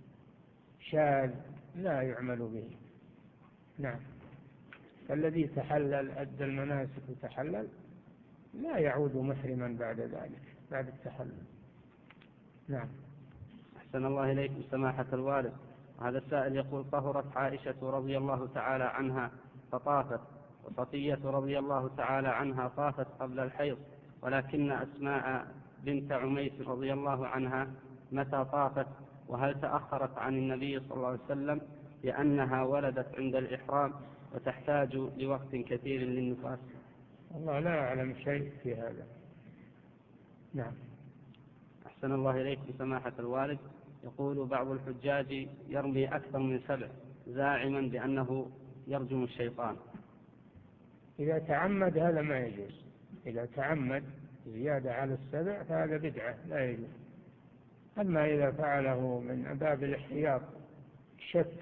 شاذ لا يعمل به. نعم. فالذي تحلل أدى المناسك وتحلل لا يعود محرما بعد ذلك بعد التحلل. نعم.
أحسن الله إليكم سماحة الوالد. هذا السائل يقول طهرت عائشة رضي الله تعالى عنها فطافت، وصفية رضي الله تعالى عنها طافت قبل الحيض، ولكن أسماء بنت عميس رضي الله عنها متى طافت؟ وهل تأخرت عن النبي صلى الله عليه وسلم لأنها ولدت عند الإحرام وتحتاج لوقت كثير للنفاس؟
الله لا أعلم شيء في هذا. نعم.
أحسن الله إليكم سماحة الوالد. يقول بعض الحجاج يرمي أكثر من سبع زاعما بأنه يرجم الشيطان.
إذا تعمد هذا ما يجوز، إذا تعمد زيادة على السبع فهذا بدعة لا يجوز. أما إذا فعله من باب الاحتياط شك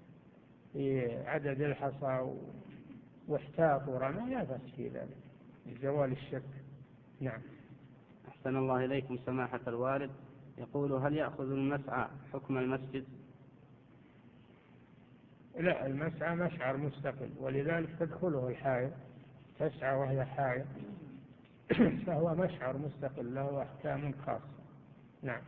في عدد الحصى واحتاط ورمى لا بأس في ذلك لزوال الشك. نعم.
أحسن الله إليكم سماحة الوالد. يقول هل يأخذ المسعى حكم المسجد؟
لا، المسعى مشعر مستقل، ولذلك تدخله الحائض تسعى وهي حائض فهو مشعر مستقل له أحكام خاصة. نعم.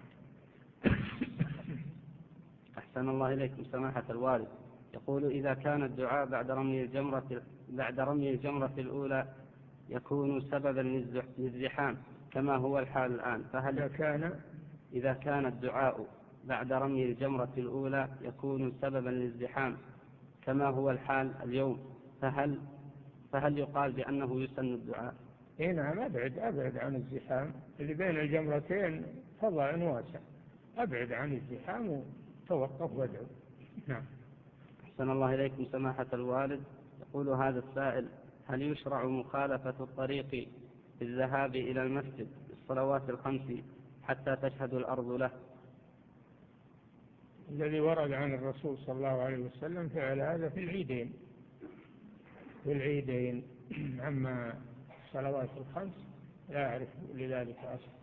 أحسن الله إليكم سماحة الوالد. يقول إذا كان الدعاء بعد رمي الجمرة بعد رمي الجمرة الأولى يكون سببا للزحام كما هو الحال الآن، فهل
إذا كان
إذا كان الدعاء بعد رمي الجمرة الأولى يكون سببا للزحام كما هو الحال اليوم، فهل فهل يقال بأنه يسن الدعاء؟
إيه نعم، أبعد أبعد عن الزحام اللي بين الجمرتين فضاء واسع، أبعد عن الزحام وتوقف وادعو. نعم.
أحسن الله إليكم سماحة الوالد. يقول هذا السائل هل يشرع مخالفة الطريق في الذهاب إلى المسجد الصلوات الخمس حتى تشهد الأرض له؟
الذي ورد عن الرسول صلى الله عليه وسلم فعل هذا في العيدين في العيدين أما الصلوات الخمس لا أعرف لذلك أصل.